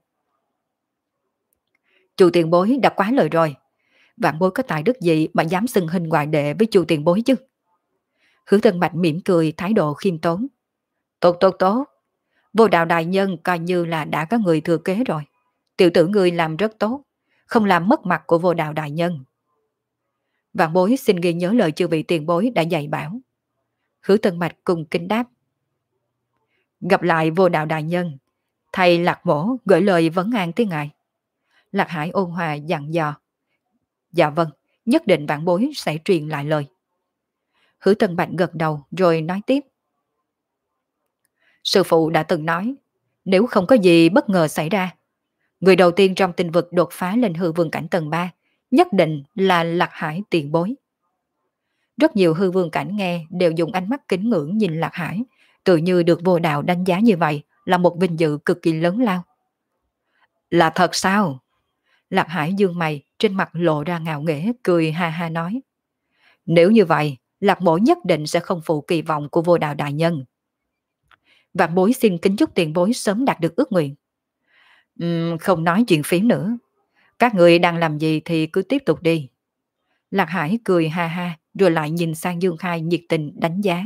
Chu tiền bối đã quá lời rồi. Vạn bối có tài đức gì mà dám xưng hình ngoại đệ với chu tiền bối chứ? Hứa Tân Bạch mỉm cười, thái độ khiêm tốn. Tốt tốt tốt. Vô Đạo Đại Nhân coi như là đã có người thừa kế rồi. Tiểu tử ngươi làm rất tốt, không làm mất mặt của Vô Đạo Đại Nhân. Vạn bối xin ghi nhớ lời chư vị tiền bối đã dạy bảo. Hứa Tân Bạch cùng kính đáp. Gặp lại Vô Đạo Đại Nhân, thầy Lạc Mổ gửi lời vấn an tới ngài. Lạc Hải ôn hòa dặn dò. Dạ vâng, nhất định vạn bối sẽ truyền lại lời. Hứa Tân Bạch gật đầu rồi nói tiếp. Sư phụ đã từng nói, nếu không có gì bất ngờ xảy ra, người đầu tiên trong tinh vực đột phá lên hư vương cảnh tầng ba nhất định là Lạc Hải tiền bối. Rất nhiều hư vương cảnh nghe đều dùng ánh mắt kính ngưỡng nhìn Lạc Hải, tự như được Vô Đạo đánh giá như vậy là một vinh dự cực kỳ lớn lao. Là thật sao? Lạc Hải dương mày, trên mặt lộ ra ngạo nghễ, cười ha ha nói. Nếu như vậy, Lạc Mổ nhất định sẽ không phụ kỳ vọng của Vô Đạo Đại Nhân. Vạn bối xin kính chúc tiền bối sớm đạt được ước nguyện. Uhm, không nói chuyện phím nữa. Các người đang làm gì thì cứ tiếp tục đi. Lạc Hải cười ha ha, rồi lại nhìn sang Dương Khai nhiệt tình đánh giá.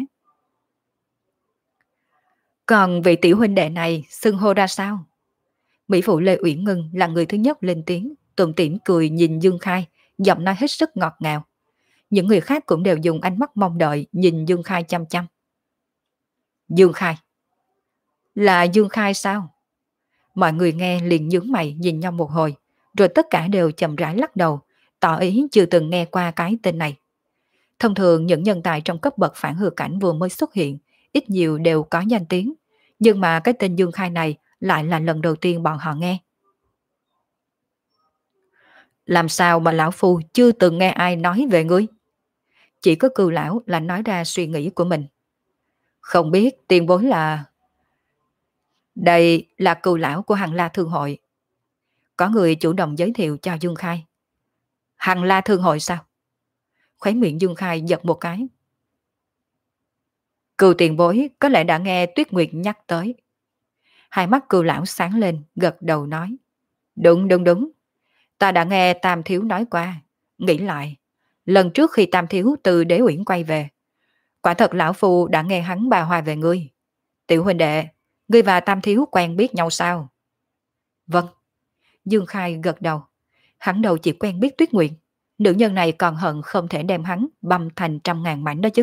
Còn vị tiểu huynh đệ này xưng hô ra sao? Mỹ phụ Lê Uyển Ngân là người thứ nhất lên tiếng, tủm tỉm cười nhìn Dương Khai, giọng nói hết sức ngọt ngào. Những người khác cũng đều dùng ánh mắt mong đợi nhìn Dương Khai chăm chăm. Dương Khai? Là Dương Khai sao? Mọi người nghe liền nhướng mày nhìn nhau một hồi, rồi tất cả đều chậm rãi lắc đầu, tỏ ý chưa từng nghe qua cái tên này. Thông thường những nhân tài trong cấp bậc phản hư cảnh vừa mới xuất hiện, ít nhiều đều có danh tiếng, nhưng mà cái tên Dương Khai này lại là lần đầu tiên bọn họ nghe. Làm sao mà lão phu chưa từng nghe ai nói về ngươi? Chỉ có Cừu lão là nói ra suy nghĩ của mình. Không biết tiền bối là... Đây là Cừu lão của Hằng La Thương Hội. Có người chủ động giới thiệu cho Dương Khai. Hằng La Thương Hội sao? Khóe miệng Dương Khai giật một cái. Cừu tiền bối có lẽ đã nghe Tuyết Nguyệt nhắc tới. Hai mắt Cừu lão sáng lên, gật đầu nói. Đúng đúng đúng. Ta đã nghe Tam Thiếu nói qua. Nghĩ lại, lần trước khi Tam Thiếu từ Đế Uyển quay về, quả thật lão phu đã nghe hắn bà hoa về ngươi. Tiểu huynh đệ, ngươi và Tam Thiếu quen biết nhau sao? Vâng. Dương Khai gật đầu. Hắn đầu chỉ quen biết Tuyết Nguyệt. Nữ nhân này còn hận không thể đem hắn băm thành trăm ngàn mảnh đó chứ.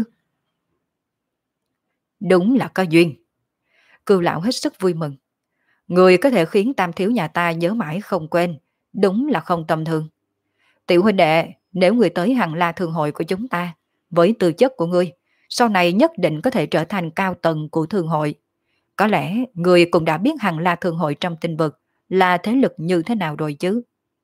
Đúng là có duyên. Cừu lão hết sức vui mừng. Người có thể khiến Tam Thiếu nhà ta nhớ mãi không quên, đúng là không tầm thường. Tiểu huynh đệ, nếu người tới Hằng La Thương Hội của chúng ta, với tư chất của ngươi, sau này nhất định có thể trở thành cao tầng của Thương Hội. Có lẽ người cũng đã biết Hằng La Thương Hội trong tinh vực là thế lực như thế nào rồi chứ.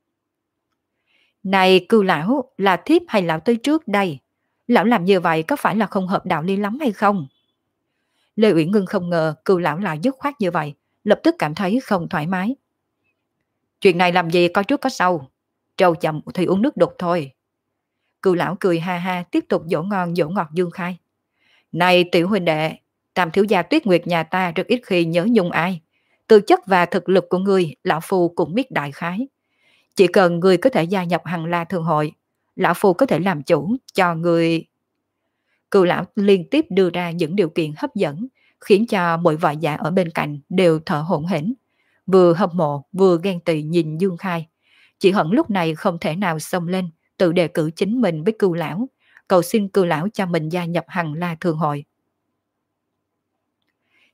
Này Cừu lão, là thiếp hay lão tới trước đây? Lão làm như vậy có phải là không hợp đạo lý lắm hay không? Lê Uyển Ngân không ngờ Cừu lão lại dứt khoát như vậy, lập tức cảm thấy không thoải mái. Chuyện này làm gì có trước có sau, trâu chậm thì uống nước đục thôi. Cừu lão cười ha ha tiếp tục dỗ ngon dỗ ngọt Dương Khai. Này tiểu huynh đệ, Tam thiếu gia Tuyết Nguyệt nhà ta rất ít khi nhớ nhung ai. Tư chất và thực lực của ngươi, lão phu cũng biết đại khái. Chỉ cần ngươi có thể gia nhập Hằng La Thương Hội, lão phu có thể làm chủ cho ngươi. Cừu lão liên tiếp đưa ra những điều kiện hấp dẫn, khiến cho mọi vợ già ở bên cạnh đều thở hổn hển, vừa hâm mộ vừa ghen tị nhìn Dương Khai. Chỉ hận lúc này không thể nào xông lên tự đề cử chính mình với Cừu lão, cầu xin Cừu lão cho mình gia nhập Hằng La Thương Hội.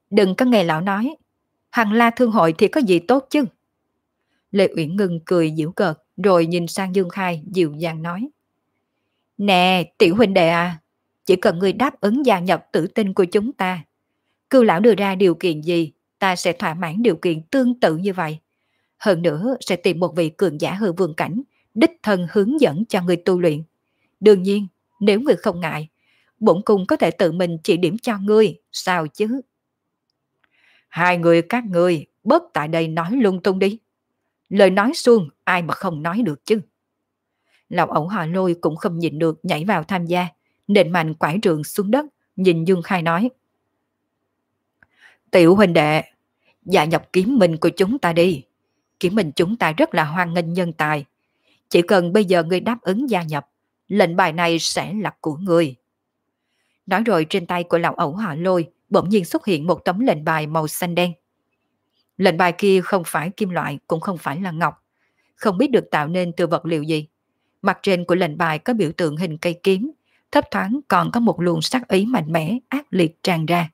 Đừng có nghe lão nói, Hằng La Thương hội thì có gì tốt chứ. Lê Uyển Ngân cười giễu cợt rồi nhìn sang Dương Khai dịu dàng nói. Nè tiểu huynh đệ à, chỉ cần người đáp ứng gia nhập tử tinh của chúng ta, Cưu lão đưa ra điều kiện gì, ta sẽ thỏa mãn điều kiện tương tự như vậy. Hơn nữa sẽ tìm một vị cường giả hư vương cảnh, đích thân hướng dẫn cho người tu luyện. Đương nhiên, nếu người không ngại, bổn cung có thể tự mình chỉ điểm cho ngươi, sao chứ? Hai người các ngươi bớt tại đây nói lung tung đi. Lời nói suông ai mà không nói được chứ. Lão ẩu Họ Lôi cũng không nhịn được nhảy vào tham gia, nện mạnh quải trường xuống đất, nhìn Dương Khai nói. Tiểu huynh đệ, gia nhập kiếm minh của chúng ta đi. Kiếm minh chúng ta rất là hoan nghênh nhân tài. Chỉ cần bây giờ ngươi đáp ứng gia nhập, lệnh bài này sẽ là của ngươi. Nói rồi trên tay của lão ẩu Họ Lôi bỗng nhiên xuất hiện một tấm lệnh bài màu xanh đen. Lệnh bài kia không phải kim loại cũng không phải là ngọc, không biết được tạo nên từ vật liệu gì. Mặt trên của lệnh bài có biểu tượng hình cây kiếm, thấp thoáng còn có một luồng sắc ý mạnh mẽ ác liệt tràn ra.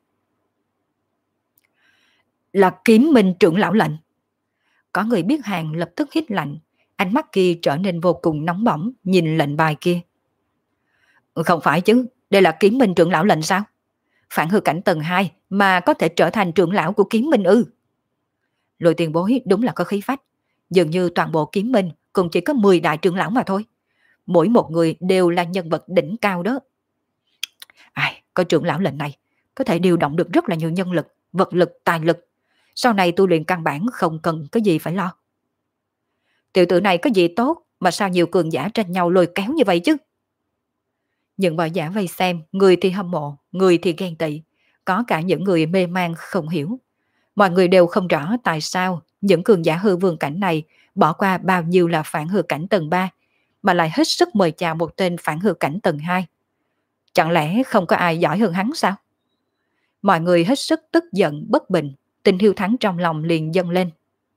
Là kiếm minh trưởng lão lệnh. Có người biết hàng lập tức hít lạnh, ánh mắt kia trở nên vô cùng nóng bỏng nhìn lệnh bài kia. Không phải chứ, đây là kiếm minh trưởng lão lệnh sao? Phản hư cảnh tầng hai mà có thể trở thành trưởng lão của kiếm minh ư? Lôi tiền bối đúng là có khí phách, dường như toàn bộ kiếm minh cũng chỉ có mười đại trưởng lão mà thôi. Mỗi một người đều là nhân vật đỉnh cao đó. Ai, có trưởng lão lệnh này, có thể điều động được rất là nhiều nhân lực, vật lực, tài lực. Sau này tu luyện căn bản không cần cái gì phải lo. Tiểu tử này có gì tốt mà sao nhiều cường giả tranh nhau lôi kéo như vậy chứ? Những võ giả vây xem, người thì hâm mộ, người thì ghen tị, có cả những người mê man không hiểu. Mọi người đều không rõ tại sao những cường giả hư vương cảnh này bỏ qua bao nhiêu là phản hư cảnh tầng ba, mà lại hết sức mời chào một tên phản hư cảnh tầng hai. Chẳng lẽ không có ai giỏi hơn hắn sao? Mọi người hết sức tức giận bất bình, tình hiếu thắng trong lòng liền dâng lên.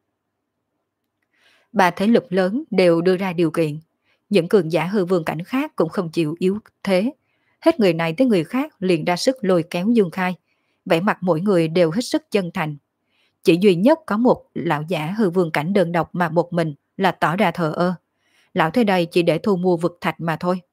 Ba thế lực lớn đều đưa ra điều kiện, những cường giả hư vương cảnh khác cũng không chịu yếu thế. Hết người này tới người khác liền ra sức lôi kéo Dương Khai, vẻ mặt mỗi người đều hết sức chân thành. Chỉ duy nhất có một lão giả hư vương cảnh đơn độc mà một mình là tỏ ra thờ ơ. Lão tới đây chỉ để thu mua vực thạch mà thôi.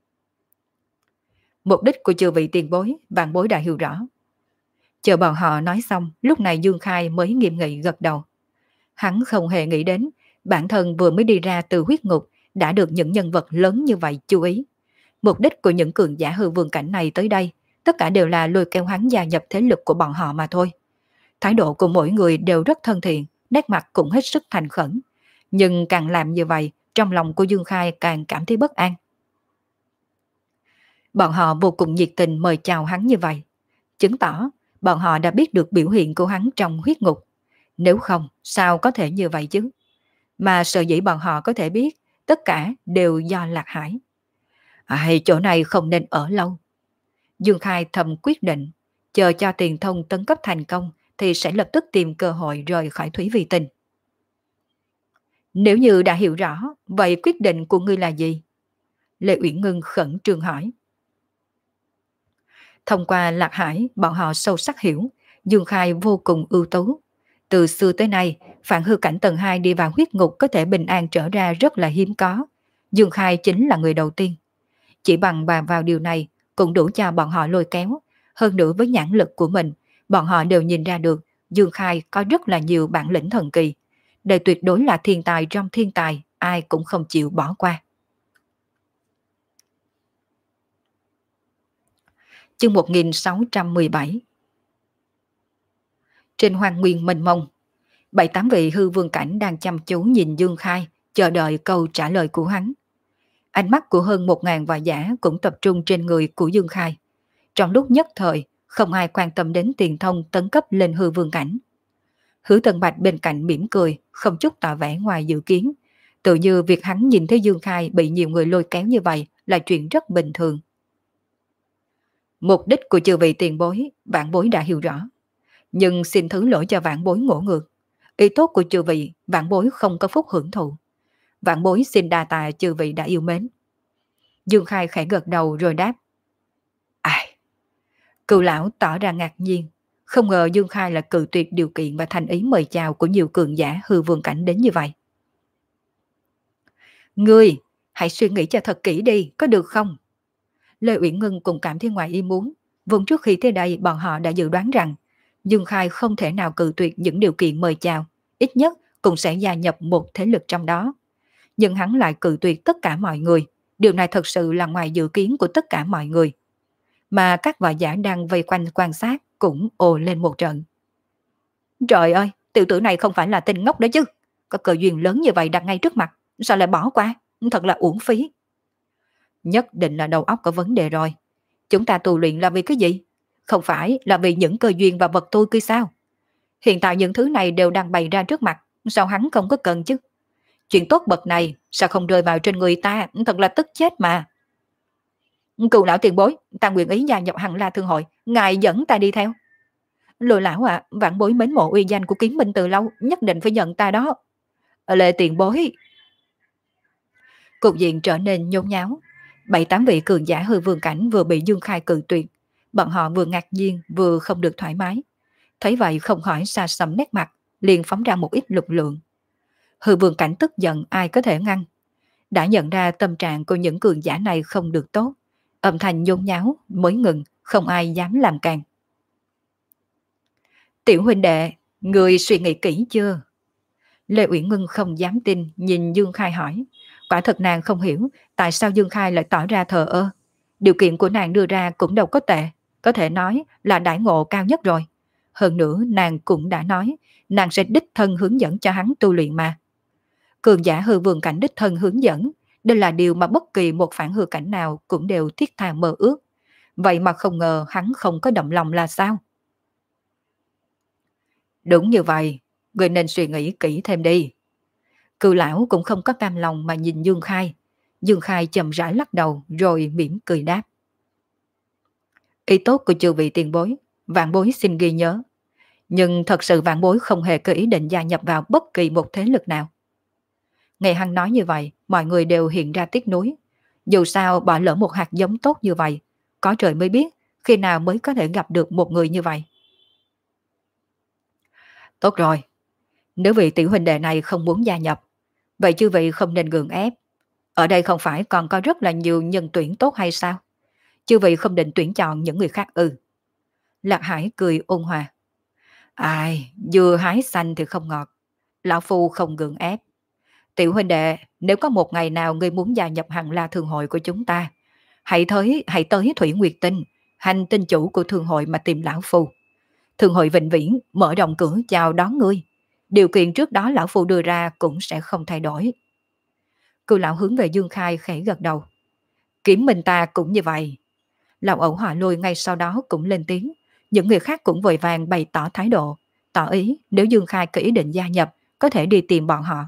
Mục đích của chư vị tiền bối, vạn bối đã hiểu rõ. Chờ bọn họ nói xong, lúc này Dương Khai mới nghiêm nghị gật đầu. Hắn không hề nghĩ đến, bản thân vừa mới đi ra từ huyết ngục, đã được những nhân vật lớn như vậy chú ý. Mục đích của những cường giả hư vương cảnh này tới đây, tất cả đều là lôi kéo hắn gia nhập thế lực của bọn họ mà thôi. Thái độ của mỗi người đều rất thân thiện, nét mặt cũng hết sức thành khẩn. Nhưng càng làm như vậy, trong lòng của Dương Khai càng cảm thấy bất an. Bọn họ vô cùng nhiệt tình mời chào hắn như vậy, chứng tỏ bọn họ đã biết được biểu hiện của hắn trong huyết ngục. Nếu không, sao có thể như vậy chứ? Mà sợ dĩ bọn họ có thể biết, tất cả đều do Lạc Hải. À, chỗ này không nên ở lâu. Dương Khai thầm quyết định, chờ cho Tiền Thông tấn cấp thành công thì sẽ lập tức tìm cơ hội rời khỏi Thủy Vi Tinh. Nếu như đã hiểu rõ, vậy quyết định của ngươi là gì? Lê Uyển Ngân khẩn trương hỏi. Thông qua Lạc Hải, bọn họ sâu sắc hiểu, Dương Khai vô cùng ưu tú. Từ xưa tới nay, phản hư cảnh tầng hai đi vào huyết ngục có thể bình an trở ra rất là hiếm có. Dương Khai chính là người đầu tiên. Chỉ bằng bàn vào điều này cũng đủ cho bọn họ lôi kéo. Hơn nữa với nhãn lực của mình, bọn họ đều nhìn ra được Dương Khai có rất là nhiều bản lĩnh thần kỳ. Đây tuyệt đối là thiên tài trong thiên tài, ai cũng không chịu bỏ qua. Chương một nghìn sáu trăm mười bảy. Trên hoang nguyên mênh mông, bảy tám vị hư vương cảnh đang chăm chú nhìn Dương Khai, chờ đợi câu trả lời của hắn. Ánh mắt của hơn một ngàn võ giả cũng tập trung trên người của Dương Khai. Trong lúc nhất thời, không ai quan tâm đến Tiền Thông tấn cấp lên hư vương cảnh. Hứa Tần Bạch bên cạnh mỉm cười, không chút tỏ vẻ ngoài dự kiến. Tự như việc hắn nhìn thấy Dương Khai bị nhiều người lôi kéo như vậy là chuyện rất bình thường. Mục đích của chư vị tiền bối, vạn bối đã hiểu rõ. Nhưng xin thứ lỗi cho vạn bối ngỗ ngược. Ý tốt của chư vị, vạn bối không có phúc hưởng thụ. Vạn bối xin đa tạ chư vị đã yêu mến. Dương Khai khẽ gật đầu rồi đáp. Ai? Cựu lão tỏ ra ngạc nhiên, Không ngờ Dương Khai là cự tuyệt điều kiện và thành ý mời chào của nhiều cường giả hư vương cảnh đến như vậy. Ngươi, hãy suy nghĩ cho thật kỹ đi, có được không? Lê Uyển Ngân cũng cảm thấy ngoài ý muốn. Vốn trước khi tới đây bọn họ đã dự đoán rằng Dương Khai không thể nào cự tuyệt những điều kiện mời chào, ít nhất cũng sẽ gia nhập một thế lực trong đó. Nhưng hắn lại cự tuyệt tất cả mọi người. Điều này thật sự là ngoài dự kiến của tất cả mọi người. Mà các võ giả đang vây quanh quan sát cũng ồ lên một trận. Trời ơi, tiểu tử này không phải là tên ngốc đó chứ. Có cơ duyên lớn như vậy đặt ngay trước mặt, sao lại bỏ qua? Thật là uổng phí. Nhất định là đầu óc có vấn đề rồi. Chúng ta tu luyện là vì cái gì? Không phải là vì những cơ duyên và vật tôi kia sao? Hiện tại những thứ này đều đang bày ra trước mặt, sao hắn không có cần chứ? Chuyện tốt bậc này sao không rơi vào trên người ta, thật là tức chết mà. Cựu lão tiền bối, ta nguyện ý gia nhập Hằng La Thương Hội, ngài dẫn ta đi theo. Lôi lão à, vạn bối mến mộ uy danh của Kiến Minh từ lâu, nhất định phải nhận ta đó. Lệ tiền bối. Cục diện trở nên nhốn nháo. Bảy tám vị cường giả hư vương cảnh vừa bị Dương Khai cự tuyệt, bọn họ vừa ngạc nhiên vừa không được thoải mái. Thấy vậy không khỏi xa sầm nét mặt, liền phóng ra một ít lực lượng. Hư vương cảnh tức giận ai có thể ngăn. Đã nhận ra tâm trạng của những cường giả này không được tốt, âm thanh nhốn nháo mới ngừng, không ai dám làm càng. Tiểu huynh đệ, người suy nghĩ kỹ chưa? Lê Uyển Ngân không dám tin nhìn Dương Khai hỏi. Quả thật nàng không hiểu tại sao Dương Khai lại tỏ ra thờ ơ. Điều kiện của nàng đưa ra cũng đâu có tệ, có thể nói là đãi ngộ cao nhất rồi. Hơn nữa nàng cũng đã nói nàng sẽ đích thân hướng dẫn cho hắn tu luyện mà. Cường giả hư vương cảnh đích thân hướng dẫn, đây là điều mà bất kỳ một phản hư cảnh nào cũng đều thiết tha mơ ước. Vậy mà không ngờ hắn không có động lòng là sao? Đúng như vậy, người nên suy nghĩ kỹ thêm đi. Cự lão cũng không có cam lòng mà nhìn Dương Khai. Dương Khai chậm rãi lắc đầu rồi mỉm cười đáp. Ý tốt của chư vị tiền bối, vạn bối xin ghi nhớ. Nhưng thật sự vạn bối không hề có ý định gia nhập vào bất kỳ một thế lực nào. Nghe hắn nói như vậy, mọi người đều hiện ra tiếc nuối. Dù sao bỏ lỡ một hạt giống tốt như vậy, có trời mới biết khi nào mới có thể gặp được một người như vậy. Tốt rồi, nếu vị tiểu huynh đệ này không muốn gia nhập, vậy chư vị không nên gượng ép. Ở đây không phải còn có rất là nhiều nhân tuyển tốt hay sao? Chư vị không định tuyển chọn những người khác ư? Lạc Hải cười ôn hòa. Ai, dưa hái xanh thì không ngọt. Lão Phu không gượng ép. Tiểu huynh đệ, nếu có một ngày nào ngươi muốn gia nhập Hằng La Thương Hội của chúng ta, hãy tới, hãy tới Thủy Nguyệt Tinh, hành tinh chủ của Thương Hội mà tìm Lão Phu. Thương Hội vĩnh viễn mở rộng cửa chào đón ngươi. Điều kiện trước đó Lão Phu đưa ra cũng sẽ không thay đổi. Cưu lão hướng về Dương Khai khẽ gật đầu. Kiểm Minh ta cũng như vậy. Lão ẩu Hỏa Lôi ngay sau đó cũng lên tiếng. Những người khác cũng vội vàng bày tỏ thái độ, tỏ ý nếu Dương Khai có ý định gia nhập, có thể đi tìm bọn họ.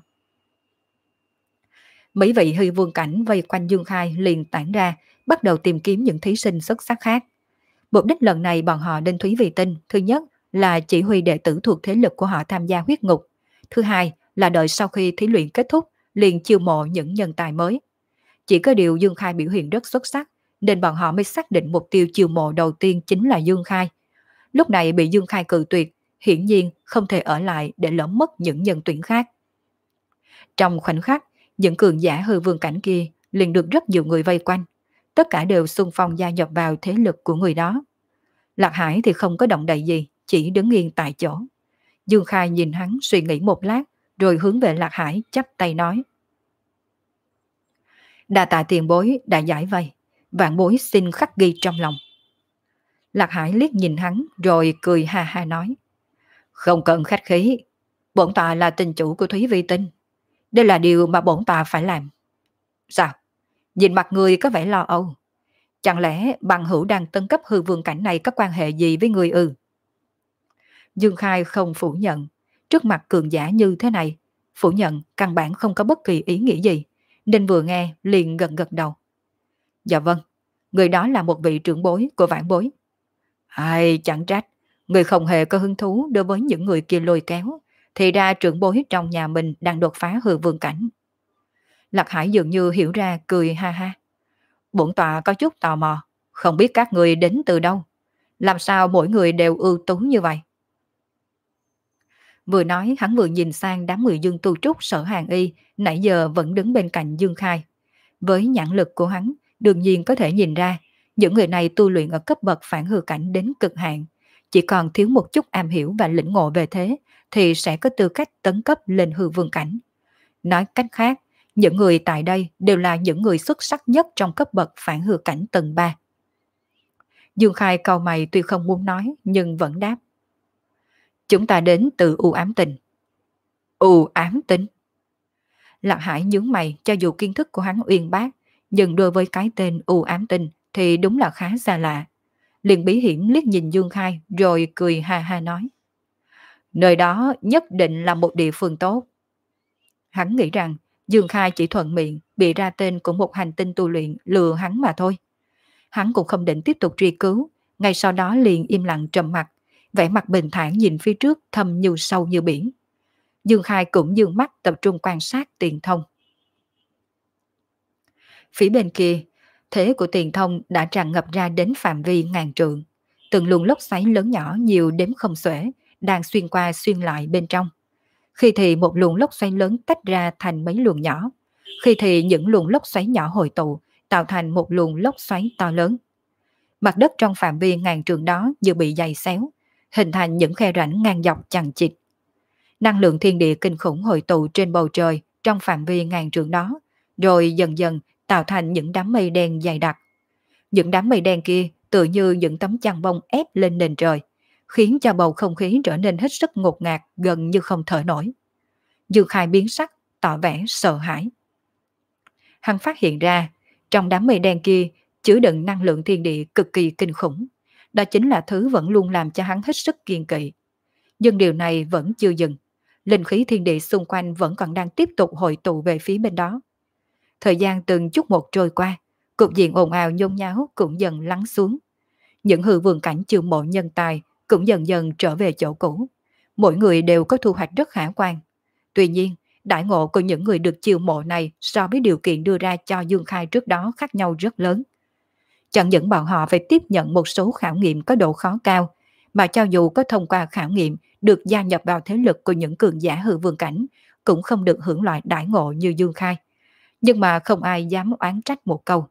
Mấy vị hư vương cảnh vây quanh Dương Khai liền tản ra, bắt đầu tìm kiếm những thí sinh xuất sắc khác. Mục đích lần này bọn họ đến Thúy Vì Tinh, thứ nhất là chỉ huy đệ tử thuộc thế lực của họ tham gia huyết ngục. Thứ hai là đợi sau khi thí luyện kết thúc, liền chiêu mộ những nhân tài mới. Chỉ có điều Dương Khai biểu hiện rất xuất sắc, nên bọn họ mới xác định mục tiêu chiêu mộ đầu tiên chính là Dương Khai. Lúc này bị Dương Khai cự tuyệt, hiển nhiên không thể ở lại để lỡ mất những nhân tuyển khác. Trong khoảnh khắc, những cường giả hư vương cảnh kia liền được rất nhiều người vây quanh. Tất cả đều xung phong gia nhập vào thế lực của người đó. Lạc Hải thì không có động đậy gì, chỉ đứng yên tại chỗ. Dương Khai nhìn hắn suy nghĩ một lát, rồi hướng về Lạc Hải chắp tay nói. Đa tạ tiền bối đã giải vây, vạn bối xin khắc ghi trong lòng. Lạc Hải liếc nhìn hắn rồi cười ha ha nói. Không cần khách khí, bổn tọa là tình chủ của Thúy Vi Tinh. Đây là điều mà bổn tọa phải làm. Sao? Nhìn mặt người có vẻ lo âu. Chẳng lẽ bằng hữu đang tân cấp hư vương cảnh này có quan hệ gì với người ư? Dương Khai không phủ nhận. Trước mặt cường giả như thế này, phủ nhận căn bản không có bất kỳ ý nghĩa gì, nên vừa nghe liền gật gật đầu. Dạ vâng, người đó là một vị trưởng bối của vãn bối. Ai chẳng trách, người không hề có hứng thú đối với những người kia lôi kéo, thì ra trưởng bối trong nhà mình đang đột phá hư vương cảnh. Lạc Hải dường như hiểu ra cười ha ha. Bổn tọa có chút tò mò, không biết các người đến từ đâu. Làm sao mỗi người đều ưu tú như vậy? Vừa nói hắn vừa nhìn sang đám người Dương Tu Trúc Sở Hàng Y nãy giờ vẫn đứng bên cạnh Dương Khai. Với nhãn lực của hắn, đương nhiên có thể nhìn ra, những người này tu luyện ở cấp bậc phản hư cảnh đến cực hạn, chỉ còn thiếu một chút am hiểu và lĩnh ngộ về thế, thì sẽ có tư cách tấn cấp lên hư vương cảnh. Nói cách khác, những người tại đây đều là những người xuất sắc nhất trong cấp bậc phản hư cảnh tầng ba. Dương Khai cau mày tuy không muốn nói, nhưng vẫn đáp. Chúng ta đến từ U Ám Tinh. U Ám Tinh? Lạc Hải nhướng mày, cho dù kiến thức của hắn uyên bác, nhưng đối với cái tên U Ám Tinh thì đúng là khá xa lạ. Liền bí hiểm liếc nhìn Dương Khai rồi cười ha ha nói. Nơi đó nhất định là một địa phương tốt. Hắn nghĩ rằng Dương Khai chỉ thuận miệng bị ra tên của một hành tinh tu luyện lừa hắn mà thôi. Hắn cũng không định tiếp tục truy cứu, ngay sau đó liền im lặng trầm mặt, vẻ mặt bình thản nhìn phía trước thâm như sâu như biển. Dương Khai cũng dương mắt tập trung quan sát Tiền Thông. Phía bên kia, thế của Tiền Thông đã tràn ngập ra đến phạm vi ngàn trượng. Từng luồng lốc xoáy lớn nhỏ nhiều đếm không xuể, đang xuyên qua xuyên lại bên trong. Khi thì một luồng lốc xoáy lớn tách ra thành mấy luồng nhỏ, khi thì những luồng lốc xoáy nhỏ hội tụ, tạo thành một luồng lốc xoáy to lớn. Mặt đất trong phạm vi ngàn trượng đó như bị dày xéo, hình thành những khe rãnh ngang dọc chằng chịt. Năng lượng thiên địa kinh khủng hội tụ trên bầu trời trong phạm vi ngàn trượng đó, rồi dần dần tạo thành những đám mây đen dày đặc. Những đám mây đen kia tự như những tấm chăn bông ép lên nền trời, khiến cho bầu không khí trở nên hết sức ngột ngạt, gần như không thở nổi. Dương Khai biến sắc, tỏ vẻ sợ hãi. Hắn phát hiện ra, trong đám mây đen kia chứa đựng năng lượng thiên địa cực kỳ kinh khủng. Đó chính là thứ vẫn luôn làm cho hắn hết sức kiêng kỵ. Nhưng điều này vẫn chưa dừng. Linh khí thiên địa xung quanh vẫn còn đang tiếp tục hội tụ về phía bên đó. Thời gian từng chút một trôi qua, cục diện ồn ào nhôn nháo cũng dần lắng xuống. Những hư vườn cảnh chiêu mộ nhân tài cũng dần dần trở về chỗ cũ. Mỗi người đều có thu hoạch rất khả quan. Tuy nhiên, đại ngộ của những người được chiêu mộ này so với điều kiện đưa ra cho Dương Khai trước đó khác nhau rất lớn. Chẳng những bọn họ phải tiếp nhận một số khảo nghiệm có độ khó cao, mà cho dù có thông qua khảo nghiệm được gia nhập vào thế lực của những cường giả hư vương cảnh, cũng không được hưởng loại đại ngộ như Dương Khai. Nhưng mà không ai dám oán trách một câu.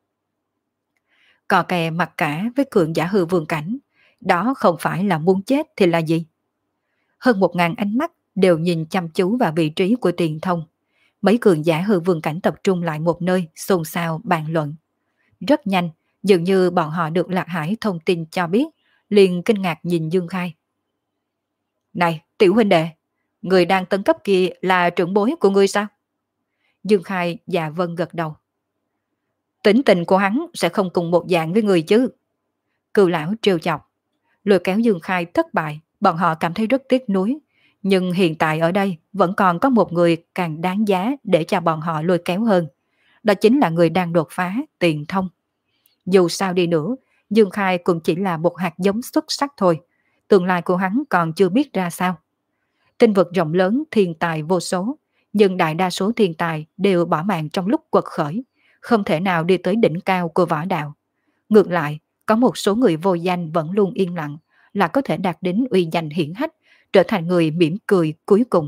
Cò kè mặc cả với cường giả hư vương cảnh, đó không phải là muốn chết thì là gì? Hơn một ngàn ánh mắt đều nhìn chăm chú vào vị trí của Tiền Thông. Mấy cường giả hư vương cảnh tập trung lại một nơi, xôn xao bàn luận. Rất nhanh, dường như bọn họ được Lạc Hải thông tin cho biết, liền kinh ngạc nhìn Dương Khai. Này, tiểu huynh đệ, người đang tấn cấp kia là trưởng bối của ngươi sao? Dương Khai dạ vâng gật đầu. Tính tình của hắn sẽ không cùng một dạng với người chứ. Cừu lão trêu chọc. Lôi kéo Dương Khai thất bại, bọn họ cảm thấy rất tiếc nuối. Nhưng hiện tại ở đây vẫn còn có một người càng đáng giá để cho bọn họ lôi kéo hơn. Đó chính là người đang đột phá, Tiền Thông. Dù sao đi nữa, Dương Khai cũng chỉ là một hạt giống xuất sắc thôi. Tương lai của hắn còn chưa biết ra sao. Tinh vực rộng lớn thiên tài vô số, nhưng đại đa số thiên tài đều bỏ mạng trong lúc quật khởi, không thể nào đi tới đỉnh cao của võ đạo. Ngược lại, có một số người vô danh vẫn luôn yên lặng, là có thể đạt đến uy danh hiển hách, trở thành người mỉm cười cuối cùng.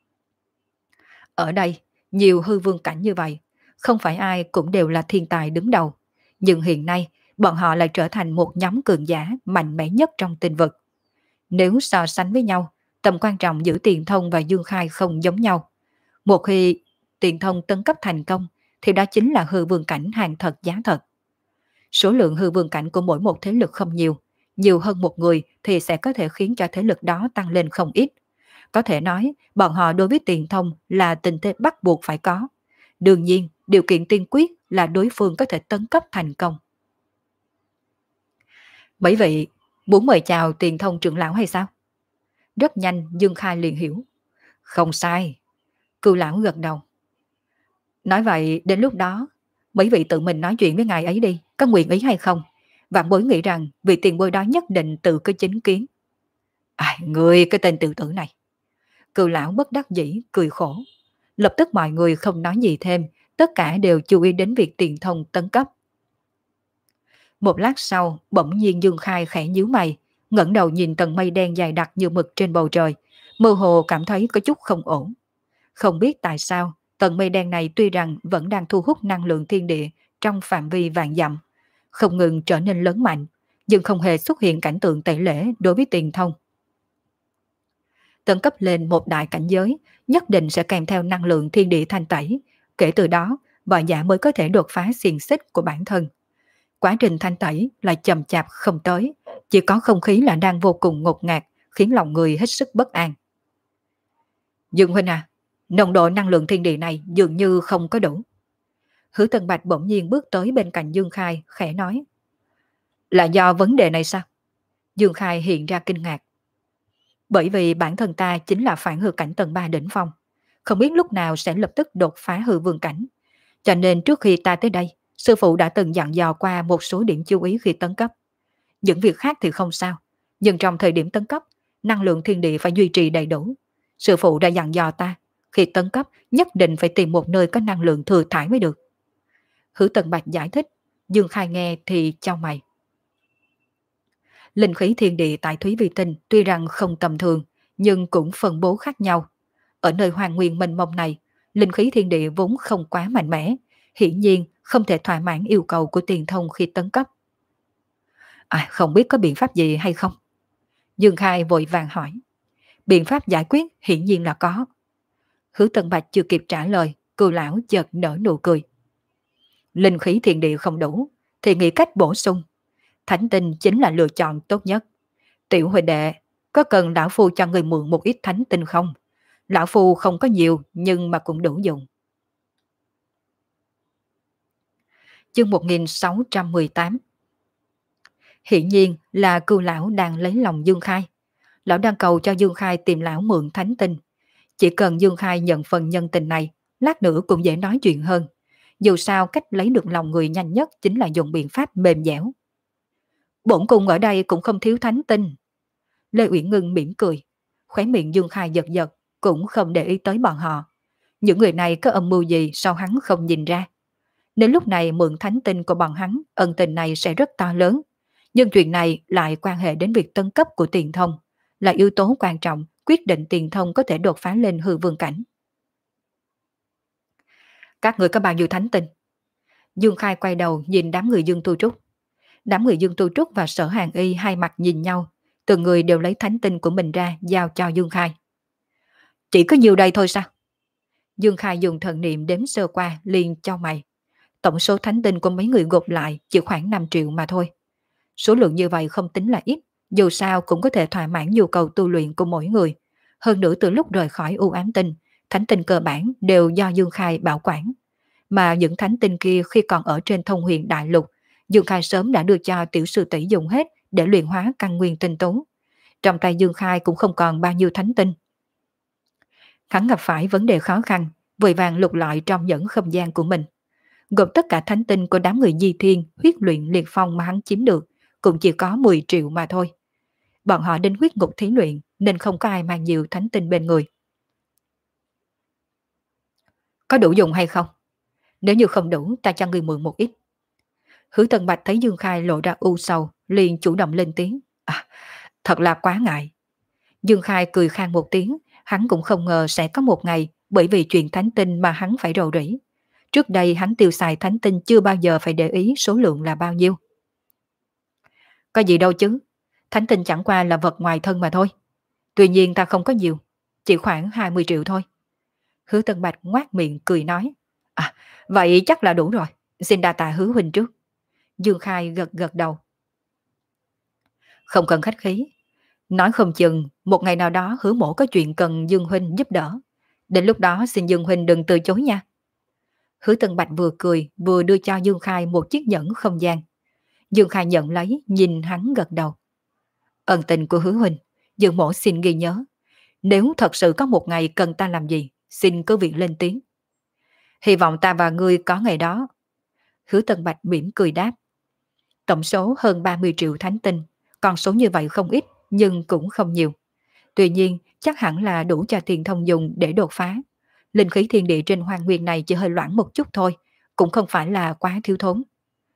Ở đây, nhiều hư vương cảnh như vậy, không phải ai cũng đều là thiên tài đứng đầu. Nhưng hiện nay, bọn họ lại trở thành một nhóm cường giả mạnh mẽ nhất trong tinh vực. Nếu so sánh với nhau, tầm quan trọng giữa Tiền Thông và Dương Khai không giống nhau. Một khi Tiền Thông tấn cấp thành công, thì đó chính là hư vương cảnh hàng thật giá thật. Số lượng hư vương cảnh của mỗi một thế lực không nhiều, nhiều hơn một người thì sẽ có thể khiến cho thế lực đó tăng lên không ít. Có thể nói, bọn họ đối với Tiền Thông là tình thế bắt buộc phải có. Đương nhiên, điều kiện tiên quyết là đối phương có thể tấn cấp thành công. Mấy vị, muốn mời chào Tiền Thông trưởng lão hay sao? Rất nhanh Dương Khai liền hiểu. Không sai. Cừu lão gật đầu. Nói vậy đến lúc đó, mấy vị tự mình nói chuyện với ngài ấy đi, có nguyện ý hay không? Vạn bối nghĩ rằng vị tiền bối đó nhất định tự có chính kiến. À, người cái tên tự tử này. Cừu lão bất đắc dĩ, cười khổ. Lập tức mọi người không nói gì thêm, tất cả đều chú ý đến việc Tiền Thông tấn cấp. Một lát sau, bỗng nhiên Dương Khai khẽ nhíu mày, ngẩng đầu nhìn tầng mây đen dày đặc như mực trên bầu trời, mơ hồ cảm thấy có chút không ổn. Không biết tại sao, tầng mây đen này tuy rằng vẫn đang thu hút năng lượng thiên địa trong phạm vi vạn dặm, không ngừng trở nên lớn mạnh, nhưng không hề xuất hiện cảnh tượng tẩy lễ đối với Tiền Thông. Tấn cấp lên một đại cảnh giới, nhất định sẽ kèm theo năng lượng thiên địa thanh tẩy, kể từ đó, võ giả mới có thể đột phá xiềng xích của bản thân. Quá trình thanh tẩy lại chậm chạp không tới, chỉ có không khí là đang vô cùng ngột ngạt, khiến lòng người hết sức bất an. Dương huynh à, nồng độ năng lượng thiên địa này dường như không có đủ. Hứa Tân Bạch bỗng nhiên bước tới bên cạnh Dương Khai, khẽ nói. Là do vấn đề này sao? Dương Khai hiện ra kinh ngạc. Bởi vì bản thân ta chính là phản hư cảnh tầng ba đỉnh phong, không biết lúc nào sẽ lập tức đột phá hư vương cảnh. Cho nên trước khi ta tới đây, sư phụ đã từng dặn dò qua một số điểm chú ý khi tấn cấp. Những việc khác thì không sao, nhưng trong thời điểm tấn cấp, năng lượng thiên địa phải duy trì đầy đủ. Sư phụ đã dặn dò ta, khi tấn cấp nhất định phải tìm một nơi có năng lượng thừa thải mới được. Hứa Tần Bạch giải thích, Dương Khai nghe thì chau mày. Linh khí thiên địa tại Thúy Vi Tinh tuy rằng không tầm thường, nhưng cũng phân bố khác nhau. Ở nơi hoàng nguyên mênh mông này, linh khí thiên địa vốn không quá mạnh mẽ, hiển nhiên không thể thỏa mãn yêu cầu của Tiền Thông khi tấn cấp. À, không biết có biện pháp gì hay không? Dương Khai vội vàng hỏi. Biện pháp giải quyết hiển nhiên là có. Hứa Tần Bạch chưa kịp trả lời, Cừu lão chợt nở nụ cười. Linh khí thiên địa không đủ, thì nghĩ cách bổ sung. Thánh tinh chính là lựa chọn tốt nhất. Tiểu huynh đệ, có cần lão phu cho người mượn một ít thánh tinh không? Lão phu không có nhiều nhưng mà cũng đủ dùng. Chương một nghìn sáu trăm mười tám. Hiển nhiên là Cừu lão đang lấy lòng Dương Khai. Lão đang cầu cho Dương Khai tìm lão mượn thánh tinh. Chỉ cần Dương Khai nhận phần nhân tình này, lát nữa cũng dễ nói chuyện hơn. Dù sao cách lấy được lòng người nhanh nhất chính là dùng biện pháp mềm dẻo. Bổn cung ở đây cũng không thiếu thánh tinh. Lê Uyển Ngưng mỉm cười, khóe miệng Dương Khai giật giật, cũng không để ý tới bọn họ. Những người này có âm mưu gì sao hắn không nhìn ra? Nếu lúc này mượn thánh tinh của bọn hắn, ân tình này sẽ rất to lớn. Nhưng chuyện này lại quan hệ đến việc tấn cấp của Tiền Thông, là yếu tố quan trọng quyết định Tiền Thông có thể đột phá lên hư vương cảnh. Các người có bao nhiêu thánh tinh? Dương Khai quay đầu nhìn đám người Dương Tu Trúc. Đám người Dương Tu Trúc và Sở Hàng Y hai mặt nhìn nhau, từng người đều lấy thánh tinh của mình ra giao cho Dương Khai. Chỉ có nhiều đây thôi sao? Dương Khai dùng thần niệm đếm sơ qua liền cho mày. Tổng số thánh tinh của mấy người gộp lại chỉ khoảng năm triệu mà thôi. Số lượng như vậy không tính là ít, dù sao cũng có thể thỏa mãn nhu cầu tu luyện của mỗi người. Hơn nữa từ lúc rời khỏi u ám tinh, thánh tinh cơ bản đều do Dương Khai bảo quản. Mà những thánh tinh kia khi còn ở trên Thông Huyền Đại Lục, Dương Khai sớm đã đưa cho tiểu sư tỷ dùng hết để luyện hóa căn nguyên tinh tú. Trong tay Dương Khai cũng không còn bao nhiêu thánh tinh. Hắn gặp phải vấn đề khó khăn, vội vàng lục lọi trong nhẫn không gian của mình. Gồm tất cả thánh tinh của đám người Di Thiên, huyết luyện liệt phong mà hắn chiếm được, cũng chỉ có mười triệu mà thôi. Bọn họ đến huyết ngục thí luyện nên không có ai mang nhiều thánh tinh bên người. Có đủ dùng hay không? Nếu như không đủ, ta cho người mượn một ít. Hứa Tần Bạch thấy Dương Khai lộ ra u sầu, liền chủ động lên tiếng. À, thật là quá ngại. Dương Khai cười khan một tiếng, hắn cũng không ngờ sẽ có một ngày bởi vì chuyện thánh tinh mà hắn phải rầu rĩ. Trước đây hắn tiêu xài thánh tinh chưa bao giờ phải để ý số lượng là bao nhiêu. Có gì đâu chứ, thánh tinh chẳng qua là vật ngoài thân mà thôi. Tuy nhiên ta không có nhiều, chỉ khoảng hai mươi triệu thôi. Hứa Tần Bạch ngoác miệng cười nói. À, vậy chắc là đủ rồi, xin đa tạ Hứa huynh trước. Dương Khai gật gật đầu. Không cần khách khí. Nói không chừng một ngày nào đó Hứa mổ có chuyện cần Dương huynh giúp đỡ. Đến lúc đó xin Dương huynh đừng từ chối nha. Hứa Tần Bạch vừa cười vừa đưa cho Dương Khai một chiếc nhẫn không gian. Dương Khai nhận lấy, nhìn hắn gật đầu. Ân tình của Hứa huynh, Dương mổ xin ghi nhớ. Nếu thật sự có một ngày cần ta làm gì, xin cứ việc lên tiếng. Hy vọng ta và ngươi có ngày đó. Hứa Tần Bạch mỉm cười đáp. Tổng số hơn ba mươi triệu thánh tinh, con số như vậy không ít nhưng cũng không nhiều. Tuy nhiên chắc hẳn là đủ cho Tiền Thông dùng để đột phá. Linh khí thiên địa trên hoang nguyên này chỉ hơi loãng một chút thôi, cũng không phải là quá thiếu thốn.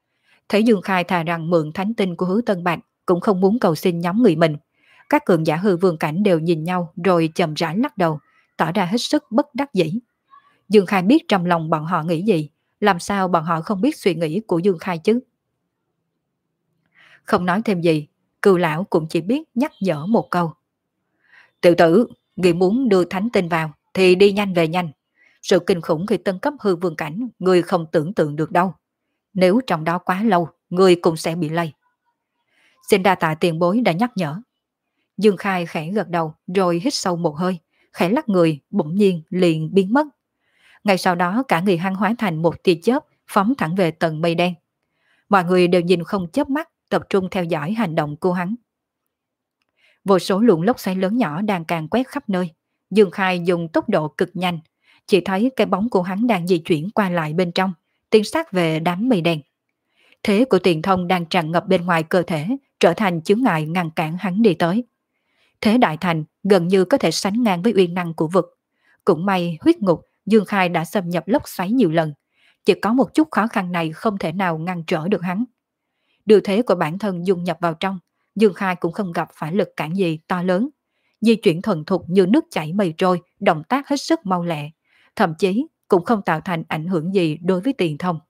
Thấy Dương Khai thà rằng mượn thánh tinh của Hứa Tân Bạch cũng không muốn cầu xin nhóm người mình. Các cường giả hư vương cảnh đều nhìn nhau rồi chậm rãi lắc đầu, tỏ ra hết sức bất đắc dĩ. Dương Khai biết trong lòng bọn họ nghĩ gì, làm sao bọn họ không biết suy nghĩ của Dương Khai chứ? Không nói thêm gì, Cừu lão cũng chỉ biết nhắc nhở một câu. Tiểu tử, người muốn đưa thánh tinh vào thì đi nhanh về nhanh. Sự kinh khủng khi tân cấp hư vương cảnh, người không tưởng tượng được đâu. Nếu trong đó quá lâu, người cũng sẽ bị lây. Xin đa tạ tiền bối đã nhắc nhở. Dương Khai khẽ gật đầu rồi hít sâu một hơi, khẽ lắc người, bỗng nhiên liền biến mất. Ngay sau đó cả người hắn hóa thành một tia chớp phóng thẳng về tầng mây đen. Mọi người đều nhìn không chớp mắt, tập trung theo dõi hành động của hắn. Vô số luồng lốc xoáy lớn nhỏ đang càn quét khắp nơi. Dương Khai dùng tốc độ cực nhanh, chỉ thấy cái bóng của hắn đang di chuyển qua lại bên trong, tiến sát về đám mây đen. Thế của Tiền Thông đang tràn ngập bên ngoài cơ thể, trở thành chướng ngại ngăn cản hắn đi tới. Thế đại thành gần như có thể sánh ngang với uyên năng của vực. Cũng may huyết ngục Dương Khai đã xâm nhập lốc xoáy nhiều lần, chỉ có một chút khó khăn này không thể nào ngăn trở được hắn. Điều thế của bản thân dung nhập vào trong, Dương Khai cũng không gặp phải lực cản gì to lớn. Di chuyển thuần thục như nước chảy mây trôi, động tác hết sức mau lẹ, thậm chí cũng không tạo thành ảnh hưởng gì đối với Tiền Thông.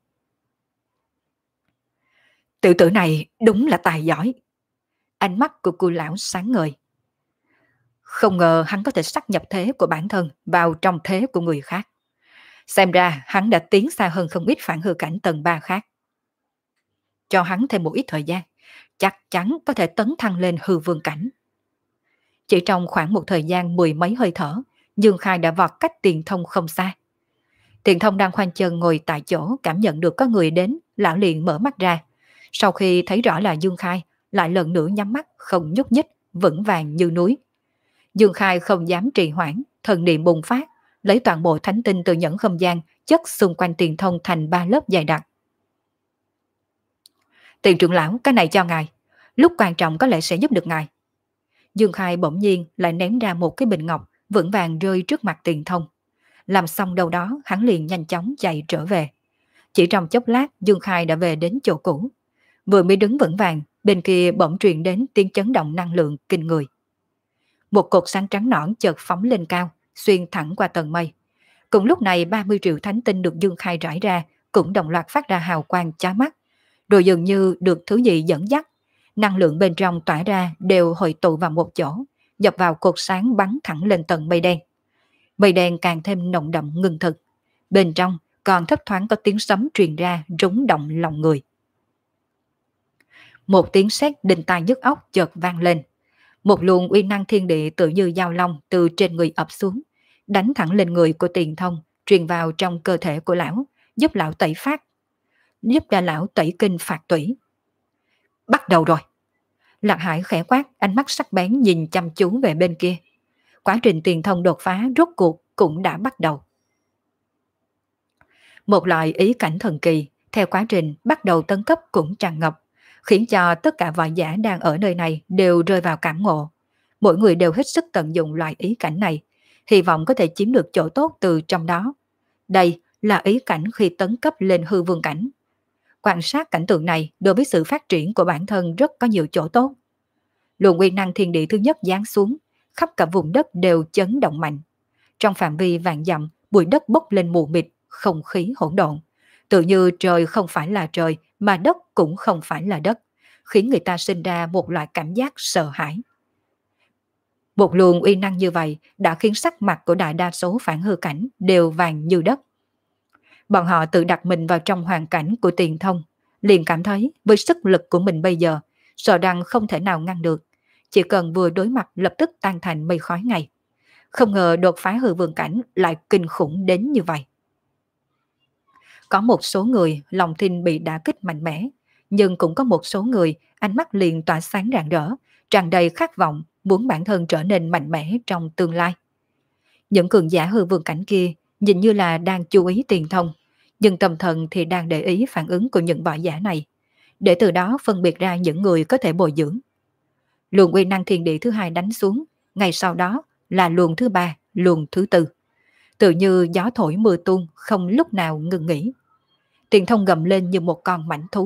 Tiểu tử này đúng là tài giỏi. Ánh mắt của Cừu lão sáng ngời. Không ngờ hắn có thể sắp nhập thế của bản thân vào trong thế của người khác. Xem ra hắn đã tiến xa hơn không ít phản hư cảnh tầng ba khác. Cho hắn thêm một ít thời gian, chắc chắn có thể tấn thăng lên hư vương cảnh. Chỉ trong khoảng một thời gian mười mấy hơi thở, Dương Khai đã vọt cách Tiền Thông không xa. Tiền Thông đang khoanh chân ngồi tại chỗ, cảm nhận được có người đến, lão liền mở mắt ra. Sau khi thấy rõ là Dương Khai, lại lần nữa nhắm mắt không nhúc nhích, vững vàng như núi. Dương Khai không dám trì hoãn, thần niệm bùng phát, lấy toàn bộ thánh tinh từ nhẫn không gian chất xung quanh Tiền Thông thành ba lớp dày đặc. Tiền trưởng lão, cái này cho ngài, lúc quan trọng có lẽ sẽ giúp được ngài. Dương Khai bỗng nhiên lại ném ra một cái bình ngọc vững vàng rơi trước mặt Tiền Thông. Làm xong đâu đó, hắn liền nhanh chóng chạy trở về. Chỉ trong chốc lát, Dương Khai đã về đến chỗ cũ. Vừa mới đứng vững vàng, bên kia bỗng truyền đến tiếng chấn động năng lượng kinh người. Một cột sáng trắng nõn chợt phóng lên cao, xuyên thẳng qua tầng mây. Cùng lúc này ba mươi triệu thánh tinh được Dương Khai rải ra, cũng đồng loạt phát ra hào quang chói mắt. Rồi dường như được thứ gì dẫn dắt, năng lượng bên trong tỏa ra đều hội tụ vào một chỗ, dập vào cột sáng bắn thẳng lên tầng mây đen. Mây đen càng thêm nồng đậm ngưng thực. Bên trong còn thấp thoáng có tiếng sấm truyền ra rúng động lòng người. Một tiếng sét đinh tai nhức óc chợt vang lên. Một luồng uy năng thiên địa tự như dao long từ trên người ập xuống, đánh thẳng lên người của Tiền Thông, truyền vào trong cơ thể của lão, giúp lão tẩy phát, giúp ra lão tẩy kinh phạt tủy. Bắt đầu rồi. Lạc Hải khẽ quát, ánh mắt sắc bén nhìn chăm chú về bên kia. Quá trình Tiền Thông đột phá rốt cuộc cũng đã bắt đầu. Một loại ý cảnh thần kỳ theo quá trình bắt đầu tấn cấp cũng tràn ngập, khiến cho tất cả võ giả đang ở nơi này đều rơi vào cảm ngộ. Mỗi người đều hết sức tận dụng loại ý cảnh này, hy vọng có thể chiếm được chỗ tốt từ trong đó. Đây là ý cảnh khi tấn cấp lên hư vương cảnh. Quan sát cảnh tượng này đối với sự phát triển của bản thân rất có nhiều chỗ tốt. Luồng uy năng thiên địa thứ nhất giáng xuống, khắp cả vùng đất đều chấn động mạnh. Trong phạm vi vạn dặm, bụi đất bốc lên mù mịt, không khí hỗn độn. Tự như trời không phải là trời, mà đất cũng không phải là đất, khiến người ta sinh ra một loại cảm giác sợ hãi. Một luồng uy năng như vậy đã khiến sắc mặt của đại đa số phản hư cảnh đều vàng như đất. Bọn họ tự đặt mình vào trong hoàn cảnh của Tiền Thông, liền cảm thấy với sức lực của mình bây giờ, sợ rằng không thể nào ngăn được, chỉ cần vừa đối mặt lập tức tan thành mây khói ngay. Không ngờ đột phá hư vương cảnh lại kinh khủng đến như vậy. Có một số người lòng tin bị đả kích mạnh mẽ, nhưng cũng có một số người ánh mắt liền tỏa sáng rạng rỡ, tràn đầy khát vọng muốn bản thân trở nên mạnh mẽ trong tương lai. Những cường giả hư vương cảnh kia nhìn như là đang chú ý Tiền Thông, nhưng tâm thần thì đang để ý phản ứng của những võ giả này, để từ đó phân biệt ra những người có thể bồi dưỡng. Luồng uy năng thiên địa thứ hai đánh xuống, ngay sau đó là luồng thứ ba, luồng thứ tư. Tự như gió thổi mưa tuôn không lúc nào ngừng nghỉ. Tiền Thông gầm lên như một con mãnh thú,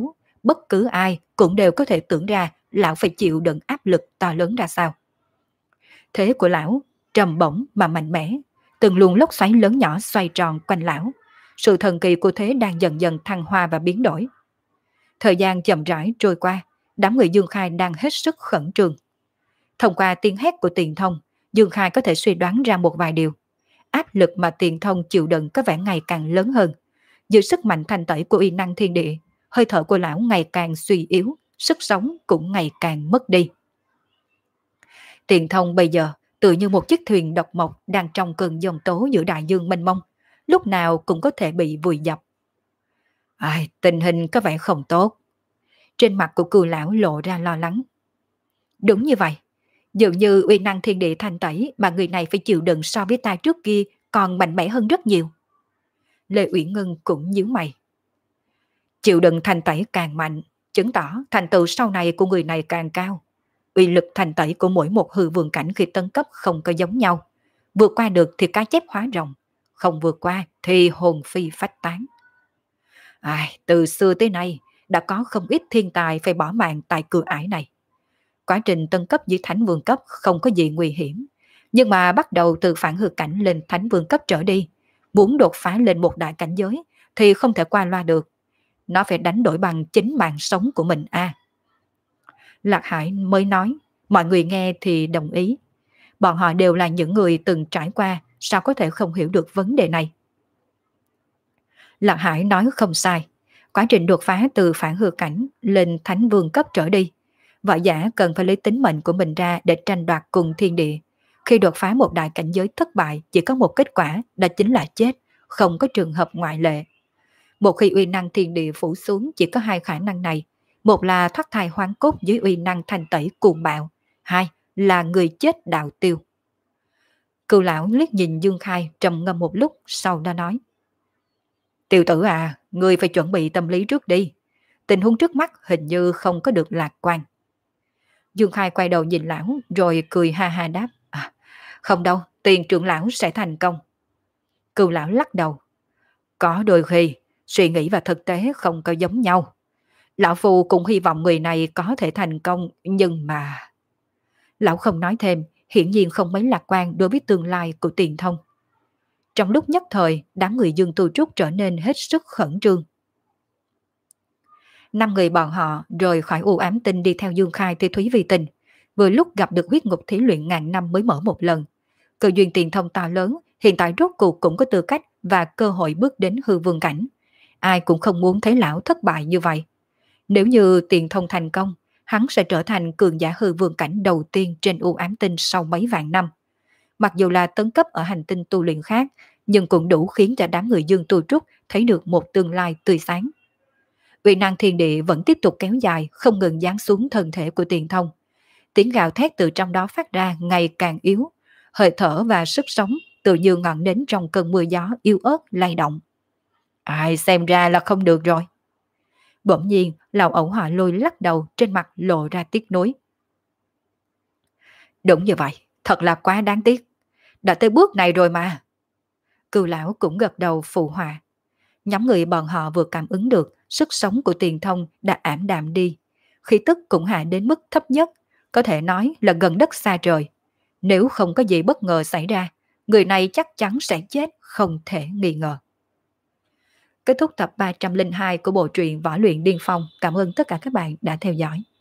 bất cứ ai cũng đều có thể tưởng ra lão phải chịu đựng áp lực to lớn ra sao. Thế của lão trầm bổng mà mạnh mẽ, từng luồng lốc xoáy lớn nhỏ xoay tròn quanh lão. Sự thần kỳ của thế đang dần dần thăng hoa và biến đổi. Thời gian chậm rãi trôi qua, đám người Dương Khai đang hết sức khẩn trương. Thông qua tiếng hét của Tiền Thông, Dương Khai có thể suy đoán ra một vài điều. Áp lực mà Tiền Thông chịu đựng có vẻ ngày càng lớn hơn. Dưới sức mạnh thanh tẩy của uy năng thiên địa, hơi thở của lão ngày càng suy yếu, sức sống cũng ngày càng mất đi. Tiền Thông bây giờ tự như một chiếc thuyền độc mộc đang trong cơn giông tố giữa đại dương mênh mông, lúc nào cũng có thể bị vùi dập. Ai, tình hình có vẻ không tốt. Trên mặt của Cừu lão lộ ra lo lắng. Đúng như vậy, dường như uy năng thiên địa thanh tẩy mà người này phải chịu đựng so với ta trước kia còn mạnh mẽ hơn rất nhiều. Lê Uyển Ngân cũng nhíu mày. Chịu đựng thanh tẩy càng mạnh, chứng tỏ thành tựu sau này của người này càng cao. Uy lực thanh tẩy của mỗi một hư vương cảnh khi tấn cấp không có giống nhau. Vượt qua được thì cá chép hóa rồng, không vượt qua thì hồn phi phách tán. Ai, từ xưa tới nay đã có không ít thiên tài phải bỏ mạng tại cửa ải này. Quá trình tấn cấp dưới thánh vương cấp không có gì nguy hiểm, nhưng mà bắt đầu từ phản hư cảnh lên thánh vương cấp trở đi, muốn đột phá lên một đại cảnh giới thì không thể qua loa được. Nó phải đánh đổi bằng chính mạng sống của mình a. À. Lạc Hải mới nói, mọi người nghe thì đồng ý. Bọn họ đều là những người từng trải qua, sao có thể không hiểu được vấn đề này. Lạc Hải nói không sai. Quá trình đột phá từ phản hư cảnh lên thánh vương cấp trở đi, võ giả cần phải lấy tính mệnh của mình ra để tranh đoạt cùng thiên địa. Khi đột phá một đại cảnh giới thất bại, chỉ có một kết quả, đó chính là chết, không có trường hợp ngoại lệ. Một khi uy năng thiên địa phủ xuống chỉ có hai khả năng này. Một là thoát thai hoang cốt dưới uy năng thanh tẩy cuồng bạo. Hai là người chết đạo tiêu. Cừu lão liếc nhìn Dương Khai trầm ngâm một lúc, sau đó nói. Tiểu tử à, ngươi phải chuẩn bị tâm lý trước đi. Tình huống trước mắt hình như không có được lạc quan. Dương Khai quay đầu nhìn lão rồi cười ha ha đáp. À, không đâu, Tiền trưởng lão sẽ thành công. Cừu lão lắc đầu. Có đôi khi, suy nghĩ và thực tế không có giống nhau. Lão Phu cũng hy vọng người này có thể thành công, nhưng mà... Lão không nói thêm, hiển nhiên không mấy lạc quan đối với tương lai của Tiền Thông. Trong lúc nhất thời, đám người Dương Tu Trúc trở nên hết sức khẩn trương. Năm người bọn họ rời khỏi u ám tinh đi theo Dương Khai tới Thúy Vi Tinh, vừa lúc gặp được huyết ngục thí luyện ngàn năm mới mở một lần. Cơ duyên Tiền Thông to lớn, hiện tại rốt cuộc cũng có tư cách và cơ hội bước đến hư vương cảnh. Ai cũng không muốn thấy lão thất bại như vậy. Nếu như Tiền Thông thành công, hắn sẽ trở thành cường giả hư vương cảnh đầu tiên trên u ám tinh sau mấy vạn năm. Mặc dù là tấn cấp ở hành tinh tu luyện khác, nhưng cũng đủ khiến cho đám người Dương Tu Trúc thấy được một tương lai tươi sáng. Uy năng thiên địa vẫn tiếp tục kéo dài, không ngừng giáng xuống thân thể của Tiền Thông. Tiếng gào thét từ trong đó phát ra ngày càng yếu, hơi thở và sức sống tự như ngọn nến trong cơn mưa gió yếu ớt lay động. Ai xem ra là không được rồi. Bỗng nhiên, lão ẩu Họa Lôi lắc đầu, trên mặt lộ ra tiếc nuối. Đúng như vậy, thật là quá đáng tiếc. Đã tới bước này rồi mà. Cừu lão cũng gật đầu phụ họa. Nhóm người bọn họ vừa cảm ứng được sức sống của Tiền Thông đã ảm đạm đi. Khí tức cũng hạ đến mức thấp nhất, có thể nói là gần đất xa trời. Nếu không có gì bất ngờ xảy ra, người này chắc chắn sẽ chết không thể nghi ngờ. Kết thúc tập ba trăm lẻ hai của bộ truyện Võ Luyện Điên Phong. Cảm ơn tất cả các bạn đã theo dõi.